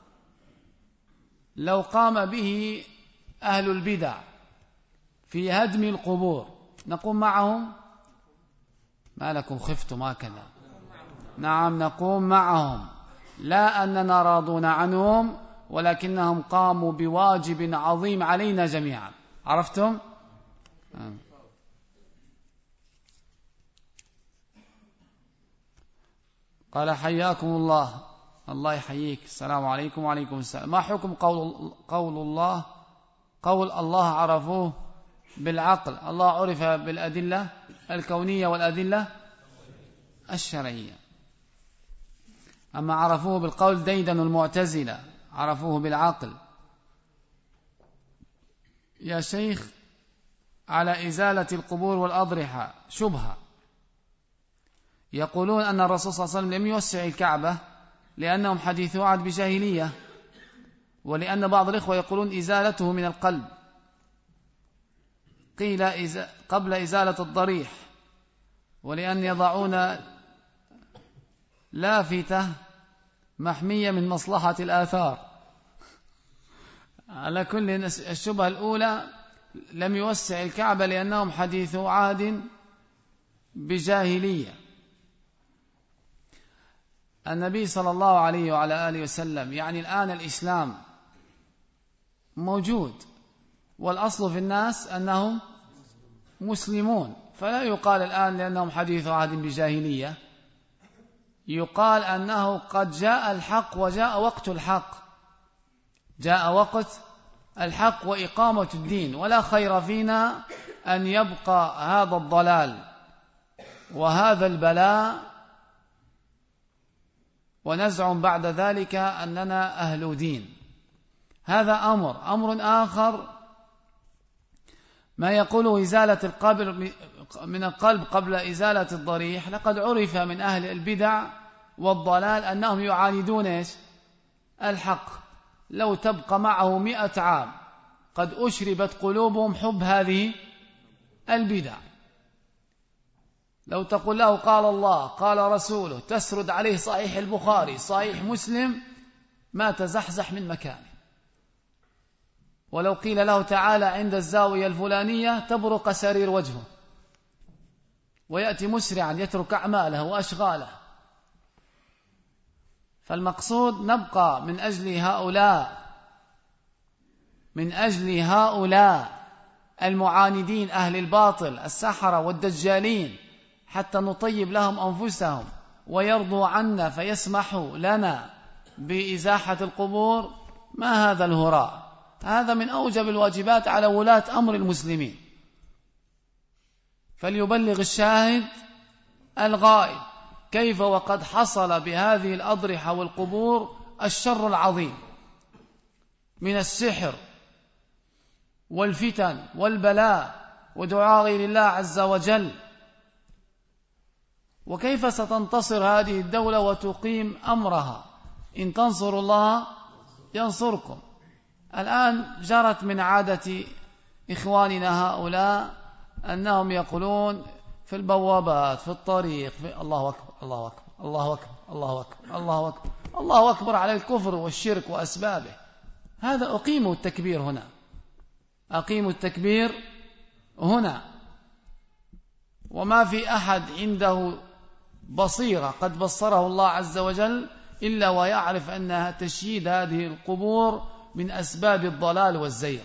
لو قام به أهل البدع في هدم القبور نقوم معهم؟ ما لكم خفتم هكذا؟ نعم نقوم معهم، لا أننا راضون عنهم، ولكنهم قاموا بواجب عظيم علينا جميعا. عرفتم؟ قال: حياكم الله. الله يحييك. السلام عليكم. وعليكم السلام. ما حكم قول, قول الله قول الله عرفوه بالعقل؟ الله عرف بالأدلة الكونية والأدلة الشرعية. أما عرفوه بالقول ديدن المعتزلة عرفوه بالعقل. يا شيخ، على إزالة القبور والأضرحة شبهة. يقولون أن الرسول صلى الله عليه وسلم لم يوسع الكعبة لأنهم حديثو عهد بجاهلية، ولأن بعض الإخوة يقولون إزالته من القلب، قيل إز... قبل إزالة الضريح، ولأن يضعون لافتة محمية من مصلحة الآثار. على كل الشبهة الأولى لم يوسع الكعبة لأنهم حديثو عهد بجاهلية. النبي صلى الله عليه وعلى آله وسلم، يعني الآن الإسلام موجود، والأصل في الناس أنهم مسلمون، فلا يقال الآن لأنهم حديث عهد بجاهلية، يقال أنه قد جاء الحق وجاء وقت الحق، جاء وقت الحق وإقامة الدين، ولا خير فينا أن يبقى هذا الضلال وهذا البلاء ونزعم بعد ذلك أننا أهل دين. هذا أمر. أمر آخر ما يقوله إزالة القبر من القلب قبل إزالة الضريح. لقد عرف من أهل البدع والضلال أنهم يعاندون إيش؟ الحق. لو تبقى معه مئة عام قد أشربت قلوبهم حب هذه البدع. لو تقول له قال الله قال رسوله تسرد عليه صحيح البخاري صحيح مسلم ما تزحزح من مكانه. ولو قيل له تعالى عند الزاوية الفلانية تبرق سرير وجهه ويأتي مسرعا يترك أعماله وأشغاله. فالمقصود نبقى من أجل هؤلاء من أجل هؤلاء المعاندين أهل الباطل السحرة والدجالين حتى نطيب لهم أنفسهم ويرضوا عنا فيسمحوا لنا بإزاحة القبور. ما هذا الهراء؟ هذا من أوجب الواجبات على ولاة أمر المسلمين. فليبلغ الشاهد الغائب. كيف وقد حصل بهذه الأضرحة والقبور الشر العظيم من السحر والفتن والبلاء ودعاء غير الله عز وجل. وكيف ستنتصر هذه الدولة وتقيم أمرها؟ إن تنصروا الله ينصركم. الآن جرت من عادة إخواننا هؤلاء أنهم يقولون في البوابات في الطريق في الله أكبر الله أكبر الله أكبر الله أكبر الله أكبر الله أكبر على الكفر والشرك وأسبابه. هذا أقيموا التكبير هنا أقيموا التكبير هنا. وما في أحد عنده بصيرة قد بصره الله عز وجل إلا ويعرف أنها تشييد هذه القبور من أسباب الضلال والزيغ.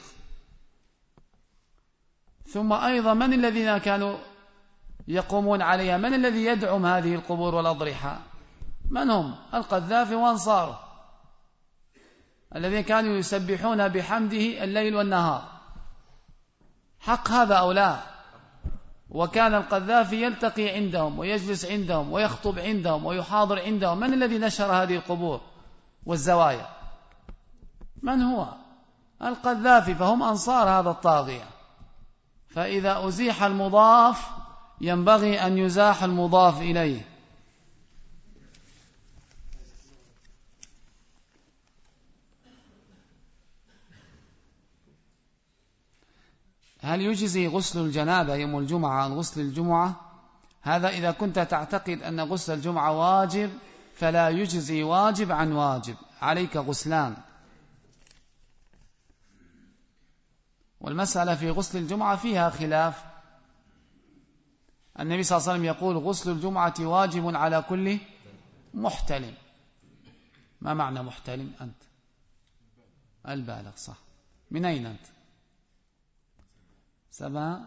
ثم أيضا من الذين كانوا يقومون عليها؟ من الذي يدعم هذه القبور والأضرحة؟ من هم؟ القذافي وأنصاره الذين كانوا يسبحون بحمده الليل والنهار. حق هذا أو لا؟ وكان القذافي يلتقي عندهم ويجلس عندهم ويخطب عندهم ويحاضر عندهم. من الذي نشر هذه القبور والزوايا؟ من هو؟ القذافي. فهم أنصار هذا الطاغية. فإذا أزيح المضاف ينبغي أن يزاح المضاف إليه. هل يجزي غسل الجنابة يوم الجمعة عن غسل الجمعة؟ هذا إذا كنت تعتقد أن غسل الجمعة واجب فلا يجزي واجب عن واجب، عليك غسلان. والمسألة في غسل الجمعة فيها خلاف. النبي صلى الله عليه وسلم يقول غسل الجمعة واجب على كل محتلم. ما معنى محتلم؟ أنت البالغ صح. من أين أنت؟ سبعة.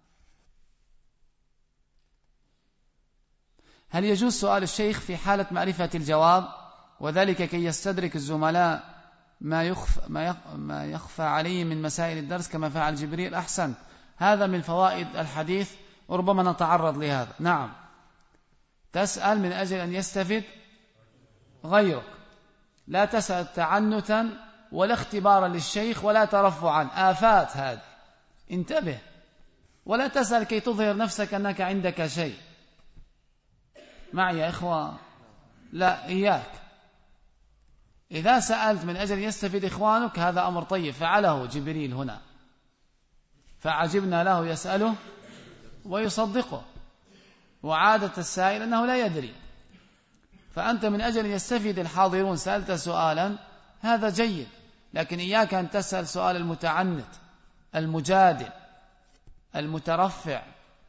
هل يجوز سؤال الشيخ في حالة معرفة الجواب وذلك كي يستدرك الزملاء ما يخفى, ما يخفى عليه من مسائل الدرس كما فعل جبريل؟ أحسن. هذا من فوائد الحديث وربما نتعرض لهذا. نعم، تسأل من أجل أن يستفد غيرك، لا تسأل تعنتا ولا اختبارا للشيخ ولا ترفعا، آفات هذه، انتبه. ولا تسأل كي تظهر نفسك أنك عندك شيء. معي يا إخوة؟ لا، إياك. إذا سألت من أجل يستفيد إخوانك هذا أمر طيب، فعله جبريل هنا، فعجبنا له يسأله ويصدقه. وعادة السائل أنه لا يدري، فأنت من أجل يستفيد الحاضرون سألت سؤالا، هذا جيد. لكن إياك أن تسأل سؤال المتعنت المجادل المترفع.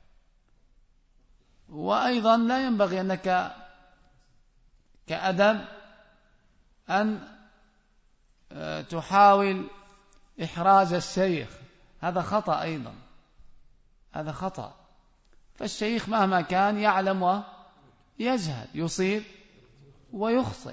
وأيضا لا ينبغي أنك كأدب أن تحاول إحراج الشيخ، هذا خطأ أيضا، هذا خطأ. فالشيخ مهما كان يعلم ويجهل، يصيب ويخطئ.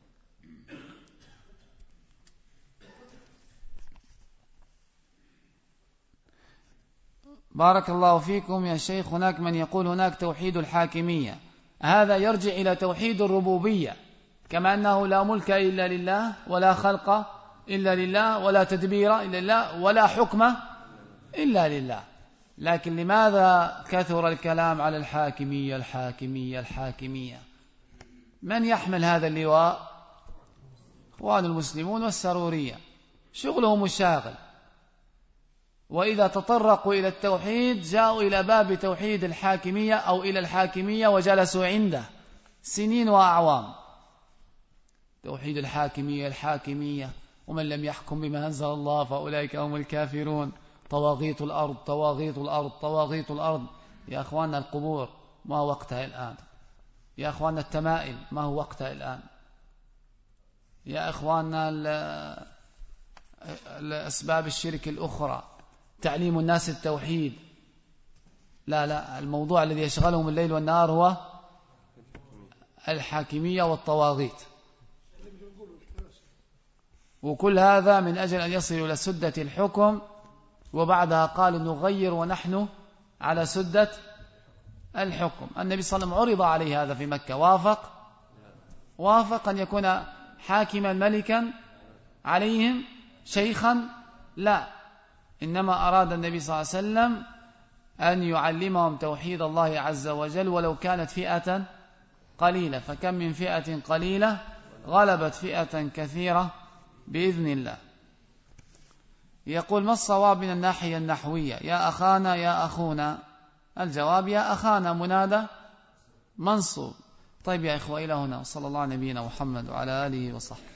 بارك الله فيكم يا شيخ. هناك من يقول هناك توحيد الحاكمية، هذا يرجع إلى توحيد الربوبية كما أنه لا ملك إلا لله ولا خلق إلا لله ولا تدبير إلا لله ولا حكم إلا لله. لكن لماذا كثر الكلام على الحاكمية الحاكمية الحاكمية؟ من يحمل هذا اللواء؟ إخوان المسلمون والسرورية، شغلهم الشاغل. وإذا تطرقوا إلى التوحيد جاءوا إلى باب توحيد الحاكمية أو إلى الحاكمية وجلسوا عنده سنين وأعوام. توحيد الحاكمية الحاكمية، ومن لم يحكم بما أنزل الله فأولئك هم الكافرون. طواغيت الأرض طواغيت الأرض طواغيت الأرض. يا أخواننا القبور ما هو وقتها الآن؟ يا أخواننا التمائم ما هو وقتها الآن؟ يا أخواننا الأسباب الشرك الأخرى، تعليم الناس التوحيد. لا لا، الموضوع الذي يشغلهم الليل والنهار هو الحاكمية والطواغيت. وكل هذا من أجل أن يصلوا إلى سدة الحكم، وبعدها قالوا نغير ونحن على سدة الحكم. النبي صلى الله عليه وسلم عرض عليه هذا في مكة، وافق وافق أن يكون حاكما ملكا عليهم شيخا؟ لا، إنما أراد النبي صلى الله عليه وسلم أن يعلمهم توحيد الله عز وجل ولو كانت فئة قليلة. فكم من فئة قليلة غلبت فئة كثيرة بإذن الله. يقول: ما الصواب من الناحية النحوية؟ يا أخانا يا أخونا. الجواب: يا أخانا منادى منصوب. طيب يا إخوة، إلى هنا، وصلى الله على نبينا محمد وعلى آله وصحبه.